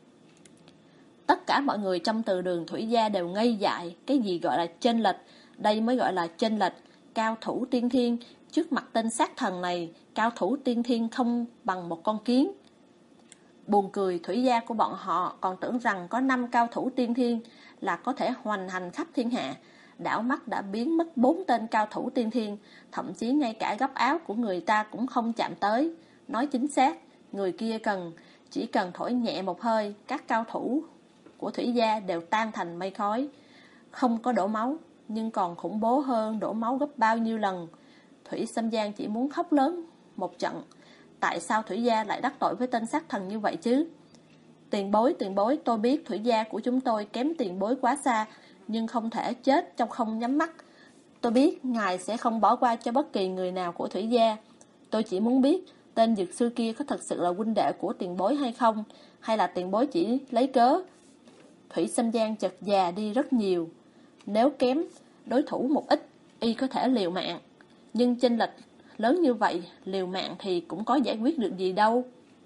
Tất cả mọi người trong từ đường Thủy gia đều ngây dại. Cái gì gọi là chênh lệch? Đây mới gọi là chênh lệch. Cao thủ tiên thiên trước mặt tên sát thần này, cao thủ tiên thiên không bằng một con kiến. Buồn cười, Thủy gia của bọn họ còn tưởng rằng có năm cao thủ tiên thiên là có thể hoành hành khắp thiên hạ. Đảo mắt đã biến mất bốn tên cao thủ tiên thiên, thậm chí ngay cả góc áo của người ta cũng không chạm tới. Nói chính xác, người kia cần chỉ cần thổi nhẹ một hơi, các cao thủ của Thủy gia đều tan thành mây khói. Không có đổ máu, nhưng còn khủng bố hơn đổ máu gấp bao nhiêu lần. Thủy Sâm Giang chỉ muốn khóc lớn một trận. Tại sao Thủy gia lại đắc tội với tên sát thần như vậy chứ? Tiền bối, tiền bối, tôi biết Thủy gia của chúng tôi kém tiền bối quá xa, nhưng không thể chết trong không nhắm mắt. Tôi biết ngài sẽ không bỏ qua cho bất kỳ người nào của Thủy gia. Tôi chỉ muốn biết tên dược sư kia có thật sự là huynh đệ của tiền bối hay không, hay là tiền bối chỉ lấy cớ. Thủy Sâm Giang chợt già đi rất nhiều. Nếu kém đối thủ một ít, y có thể liều mạng. Nhưng chênh lệch lớn như vậy, liều mạng thì cũng có giải quyết được gì đâu.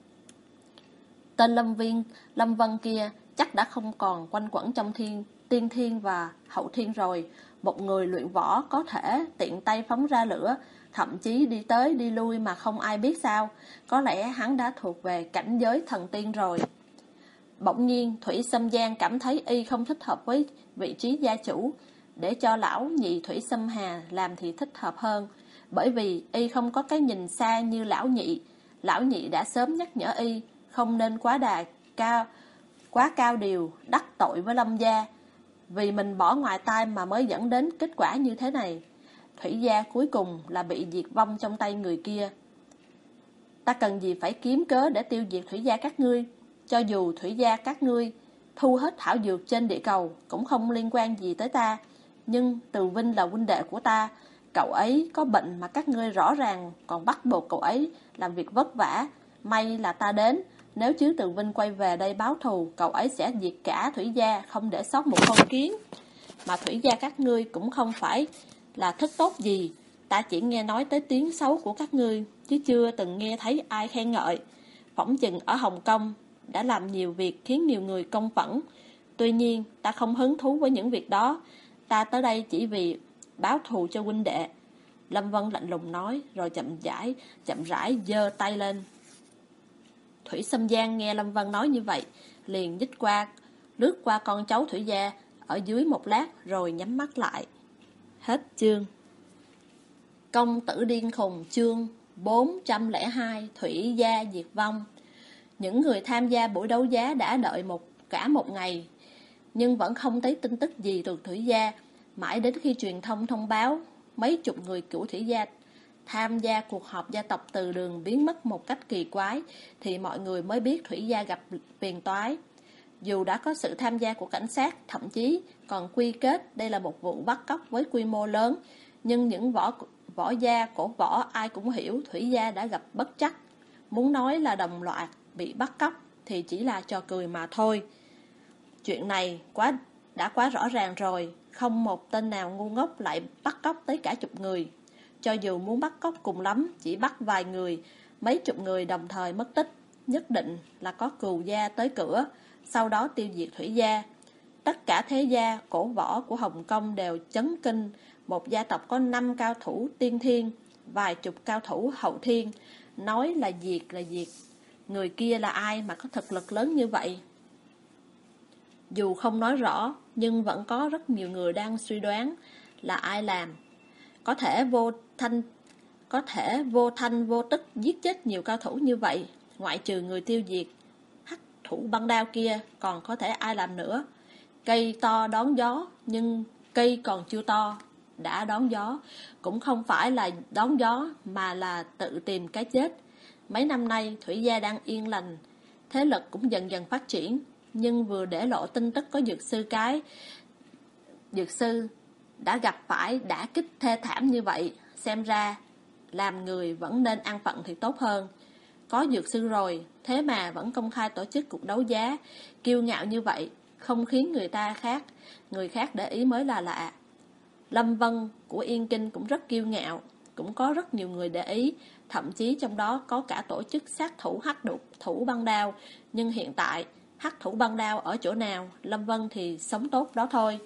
Tên Lâm Viên, Lâm Vân kia chắc đã không còn quanh quẩn trong thiên, tiên thiên và hậu thiên rồi. Một người luyện võ có thể tiện tay phóng ra lửa, thậm chí đi tới đi lui mà không ai biết sao. Có lẽ hắn đã thuộc về cảnh giới thần tiên rồi. Bỗng nhiên Thủy Sâm Giang cảm thấy y không thích hợp với vị trí gia chủ. Để cho lão nhị Thủy Sâm Hà làm thì thích hợp hơn. Bởi vì y không có cái nhìn xa như lão nhị. Lão nhị đã sớm nhắc nhở y không nên quá đà cao, quá cao điều, đắc tội với Lâm gia. Vì mình bỏ ngoài tai mà mới dẫn đến kết quả như thế này. Thủy gia cuối cùng là bị diệt vong trong tay người kia. Ta cần gì phải kiếm cớ để tiêu diệt Thủy gia các ngươi. Cho dù Thủy gia các ngươi thu hết thảo dược trên địa cầu cũng không liên quan gì tới ta. Nhưng Từ Vinh là huynh đệ của ta. Cậu ấy có bệnh mà các ngươi rõ ràng còn bắt buộc cậu ấy làm việc vất vả. May là ta đến. Nếu chứ Từ Vinh quay về đây báo thù, cậu ấy sẽ diệt cả Thủy gia, không để sót một con kiến. Mà Thủy gia các ngươi cũng không phải là thức tốt gì. Ta chỉ nghe nói tới tiếng xấu của các ngươi, chứ chưa từng nghe thấy ai khen ngợi. Phỏng chừng ở Hồng Kông đã làm nhiều việc khiến nhiều người công phẫn. Tuy nhiên ta không hứng thú với những việc đó. Ta tới đây chỉ vì báo thù cho huynh đệ. Lâm Vân lạnh lùng nói, rồi chậm rãi, chậm rãi giơ tay lên. Thủy Sâm Giang nghe Lâm Vân nói như vậy, liền nhích qua, lướt qua con cháu Thủy gia ở dưới một lát rồi nhắm mắt lại. Hết chương. Công tử điên khùng chương bốn trăm lẻ hai, Thủy gia diệt vong. Những người tham gia buổi đấu giá đã đợi một cả một ngày, nhưng vẫn không thấy tin tức gì từ Thủy gia. Mãi đến khi truyền thông thông báo mấy chục người của Thủy gia tham gia cuộc họp gia tộc từ đường biến mất một cách kỳ quái, thì mọi người mới biết Thủy gia gặp phiền toái. Dù đã có sự tham gia của cảnh sát, thậm chí còn quy kết đây là một vụ bắt cóc với quy mô lớn, nhưng những võ võ gia cổ võ ai cũng hiểu Thủy gia đã gặp bất trắc. Muốn nói là đồng loạt bị bắt cóc thì chỉ là trò cười mà thôi. Chuyện này quá đã quá rõ ràng rồi, không một tên nào ngu ngốc lại bắt cóc tới cả chục người. Cho dù muốn bắt cóc cùng lắm chỉ bắt vài người, mấy chục người đồng thời mất tích, nhất định là có cừu gia tới cửa, sau đó tiêu diệt Thủy gia. Tất cả thế gia cổ võ của Hồng Kông đều chấn kinh. Một gia tộc có năm cao thủ tiên thiên, vài chục cao thủ hậu thiên, nói là diệt là diệt. Người kia là ai mà có thực lực lớn như vậy? Dù không nói rõ, nhưng vẫn có rất nhiều người đang suy đoán là ai làm. Có thể vô thanh Có thể vô thanh vô tức giết chết nhiều cao thủ như vậy. Ngoại trừ người tiêu diệt hắc thủ băng đao kia, còn có thể ai làm nữa? Cây to đón gió, nhưng cây còn chưa to đã đón gió. Cũng không phải là đón gió, mà là tự tìm cái chết. Mấy năm nay Thủy gia đang yên lành, thế lực cũng dần dần phát triển. Nhưng vừa để lộ tin tức có dược sư cái Dược sư đã gặp phải đả kích thê thảm như vậy, xem ra làm người vẫn nên an phận thì tốt hơn. Có dược sư rồi, thế mà vẫn công khai tổ chức cuộc đấu giá, kiêu ngạo như vậy, không khiến người ta khác Người khác để ý mới là lạ. Lâm Vân của Yên Kinh cũng rất kiêu ngạo, cũng có rất nhiều người để ý, thậm chí trong đó có cả tổ chức sát thủ hắc đục thủ băng đao. Nhưng hiện tại hắc thủ băng đao ở chỗ nào, Lâm Vân thì sống tốt đó thôi.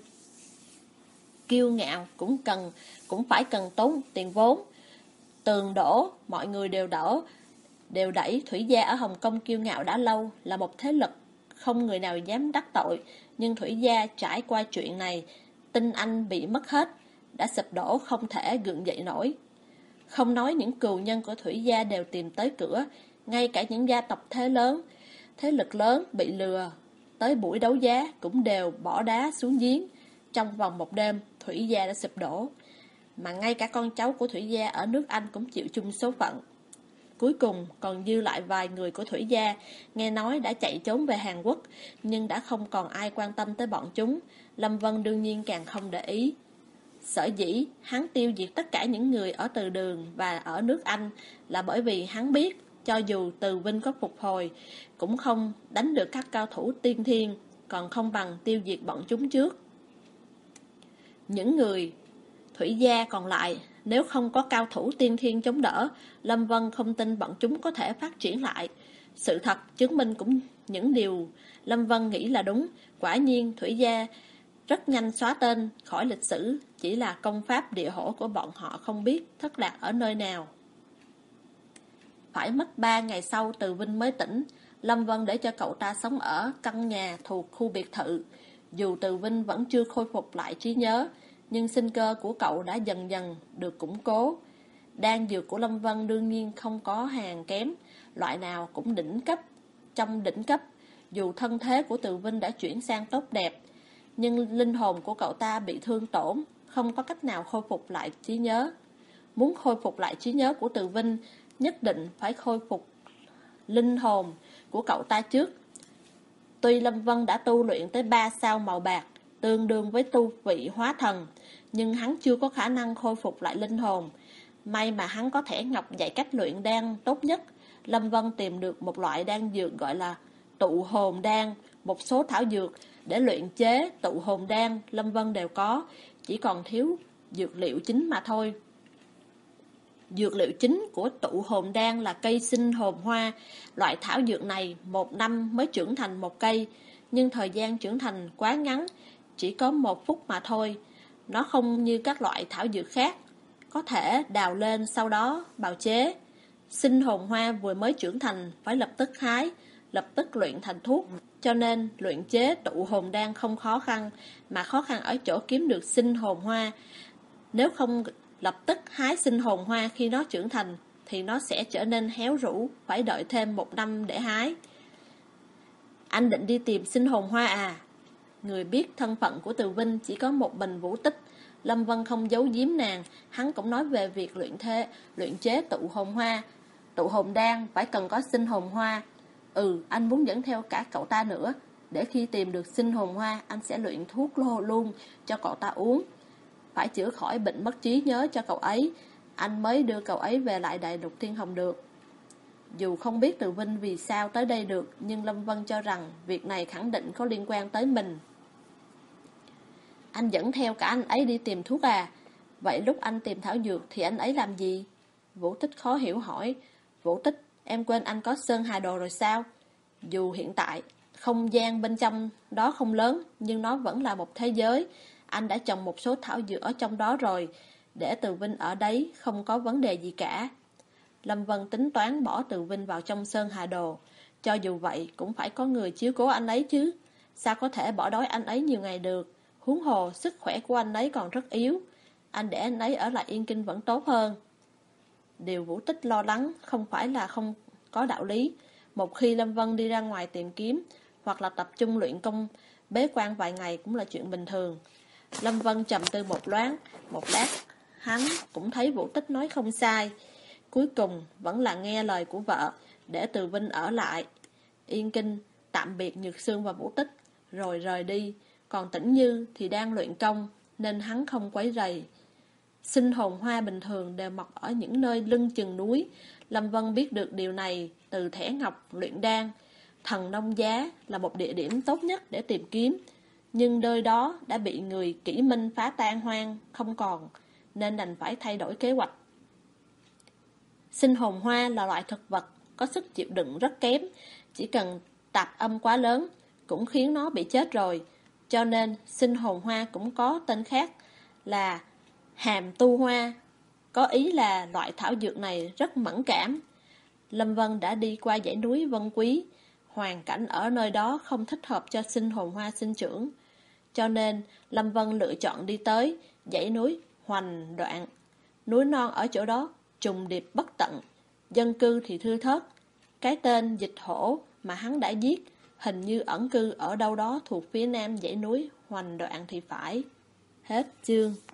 Kiêu ngạo cũng cần cũng phải cần tốn tiền vốn. Tường đổ, mọi người đều đổ đều đẩy Thủy gia ở Hồng Kông kiêu ngạo đã lâu, là một thế lực không người nào dám đắc tội. Nhưng Thủy gia trải qua chuyện này, tinh anh bị mất hết, đã sụp đổ không thể gượng dậy nổi. Không nói những cừu nhân của Thủy gia đều tìm tới cửa, ngay cả những gia tộc thế lớn, thế lực lớn bị lừa tới buổi đấu giá cũng đều bỏ đá xuống giếng. Trong vòng một đêm, Thủy gia đã sụp đổ, mà ngay cả con cháu của Thủy gia ở nước Anh cũng chịu chung số phận. Cuối cùng còn dư lại vài người của Thủy gia, nghe nói đã chạy trốn về Hàn Quốc, nhưng đã không còn ai quan tâm tới bọn chúng. Lâm Vân đương nhiên càng không để ý. Sở dĩ hắn tiêu diệt tất cả những người ở Từ Đường và ở nước Anh là bởi vì hắn biết cho dù Từ Vinh có phục hồi cũng không đánh được các cao thủ tiên thiên, còn không bằng tiêu diệt bọn chúng trước. Những người Thủy gia còn lại, nếu không có cao thủ tiên thiên chống đỡ, Lâm Vân không tin bọn chúng có thể phát triển lại. Sự thật chứng minh cũng những điều Lâm Vân nghĩ là đúng. Quả nhiên Thủy gia rất nhanh xóa tên khỏi lịch sử, chỉ là công pháp địa hổ của bọn họ không biết thất lạc ở nơi nào. Phải mất ba ngày sau Từ Vinh mới tỉnh. Lâm Vân để cho cậu ta sống ở căn nhà thuộc khu biệt thự. Dù Từ Vinh vẫn chưa khôi phục lại trí nhớ, nhưng sinh cơ của cậu đã dần dần được củng cố. Đan dược của Lâm Vân đương nhiên không có hàng kém, loại nào cũng đỉnh cấp. Trong đỉnh cấp, dù thân thế của Từ Vinh đã chuyển sang tốt đẹp, nhưng linh hồn của cậu ta bị thương tổn, không có cách nào khôi phục lại trí nhớ. Muốn khôi phục lại trí nhớ của Từ Vinh, nhất định phải khôi phục linh hồn của cậu ta trước. Tuy Lâm Vân đã tu luyện tới ba sao màu bạc, tương đương với tu vị hóa thần, nhưng hắn chưa có khả năng khôi phục lại linh hồn. May mà hắn có thẻ ngọc dạy cách luyện đan tốt nhất. Lâm Vân tìm được một loại đan dược gọi là tụ hồn đan. Một số thảo dược để luyện chế tụ hồn đan Lâm Vân đều có, chỉ còn thiếu dược liệu chính mà thôi. Dược liệu chính của tụ hồn đan là cây sinh hồn hoa. Loại thảo dược này một năm mới trưởng thành một cây, nhưng thời gian trưởng thành quá ngắn, chỉ có một phút mà thôi. Nó không như các loại thảo dược khác, có thể đào lên sau đó bào chế. Sinh hồn hoa vừa mới trưởng thành phải lập tức hái, lập tức luyện thành thuốc. Cho nên luyện chế tụ hồn đan không khó khăn, mà khó khăn ở chỗ kiếm được sinh hồn hoa. Nếu không lập tức hái sinh hồn hoa khi nó trưởng thành, thì nó sẽ trở nên héo rũ, phải đợi thêm một năm để hái. Anh định đi tìm sinh hồn hoa à? Người biết thân phận của Từ Vinh chỉ có một mình Vũ Tích. Lâm Vân không giấu giếm nàng, hắn cũng nói về việc luyện thế, luyện chế tụ hồn hoa. Tụ hồn đan phải cần có sinh hồn hoa. Ừ, anh muốn dẫn theo cả cậu ta nữa. Để khi tìm được sinh hồn hoa, anh sẽ luyện thuốc lô luôn cho cậu ta uống. Phải chữa khỏi bệnh mất trí nhớ cho cậu ấy, anh mới đưa cậu ấy về lại Đại Lục Thiên Hồng được. Dù không biết Từ Vinh vì sao tới đây được, nhưng Lâm Vân cho rằng việc này khẳng định có liên quan tới mình. Anh dẫn theo cả anh ấy đi tìm thuốc à? Vậy lúc anh tìm thảo dược thì anh ấy làm gì? Vũ Tích khó hiểu hỏi. Vũ Tích, em quên anh có Sơn Hà Đồ rồi sao? Dù hiện tại không gian bên trong đó không lớn, nhưng nó vẫn là một thế giới. Anh đã trồng một số thảo dược ở trong đó rồi, để Từ Vinh ở đấy không có vấn đề gì cả. Lâm Vân tính toán bỏ Từ Vinh vào trong Sơn Hà Đồ. Cho dù vậy cũng phải có người chiếu cố anh ấy chứ. Sao có thể bỏ đói anh ấy nhiều ngày được? Huống hồ sức khỏe của anh ấy còn rất yếu. Anh để anh ấy ở lại Yên Kinh vẫn tốt hơn. Điều Vũ Tích lo lắng không phải là không có đạo lý. Một khi Lâm Vân đi ra ngoài tìm kiếm, hoặc là tập trung luyện công, bế quan vài ngày cũng là chuyện bình thường. Lâm Vân trầm tư một loáng, một lát, hắn cũng thấy Vũ Tích nói không sai. Cuối cùng vẫn là nghe lời của vợ, để Từ Vinh ở lại Yên Kinh, tạm biệt Nhược Sương và Vũ Tích, rồi rời đi. Còn Tĩnh Như thì đang luyện công, nên hắn không quấy rầy. Sinh hồn hoa bình thường đều mọc ở những nơi lưng chừng núi. Lâm Vân biết được điều này từ thẻ ngọc luyện đan. Thần Nông Giá là một địa điểm tốt nhất để tìm kiếm, nhưng nơi đó đã bị người Kỷ Minh phá tan hoang không còn, nên đành phải thay đổi kế hoạch. Sinh hồn hoa là loại thực vật có sức chịu đựng rất kém, chỉ cần tạp âm quá lớn cũng khiến nó bị chết rồi. Cho nên sinh hồn hoa cũng có tên khác là hàm tu hoa, có ý là loại thảo dược này rất mẫn cảm. Lâm Vân đã đi qua dãy núi Vân Quý, hoàn cảnh ở nơi đó không thích hợp cho sinh hồn hoa sinh trưởng. Cho nên Lâm Vân lựa chọn đi tới dãy núi Hoành Đoạn. Núi non ở chỗ đó trùng điệp bất tận, dân cư thì thưa thớt. Cái tên Dịch Hổ mà hắn đã giết hình như ẩn cư ở đâu đó thuộc phía nam dãy núi Hoành Đoạn thì phải. Hết chương.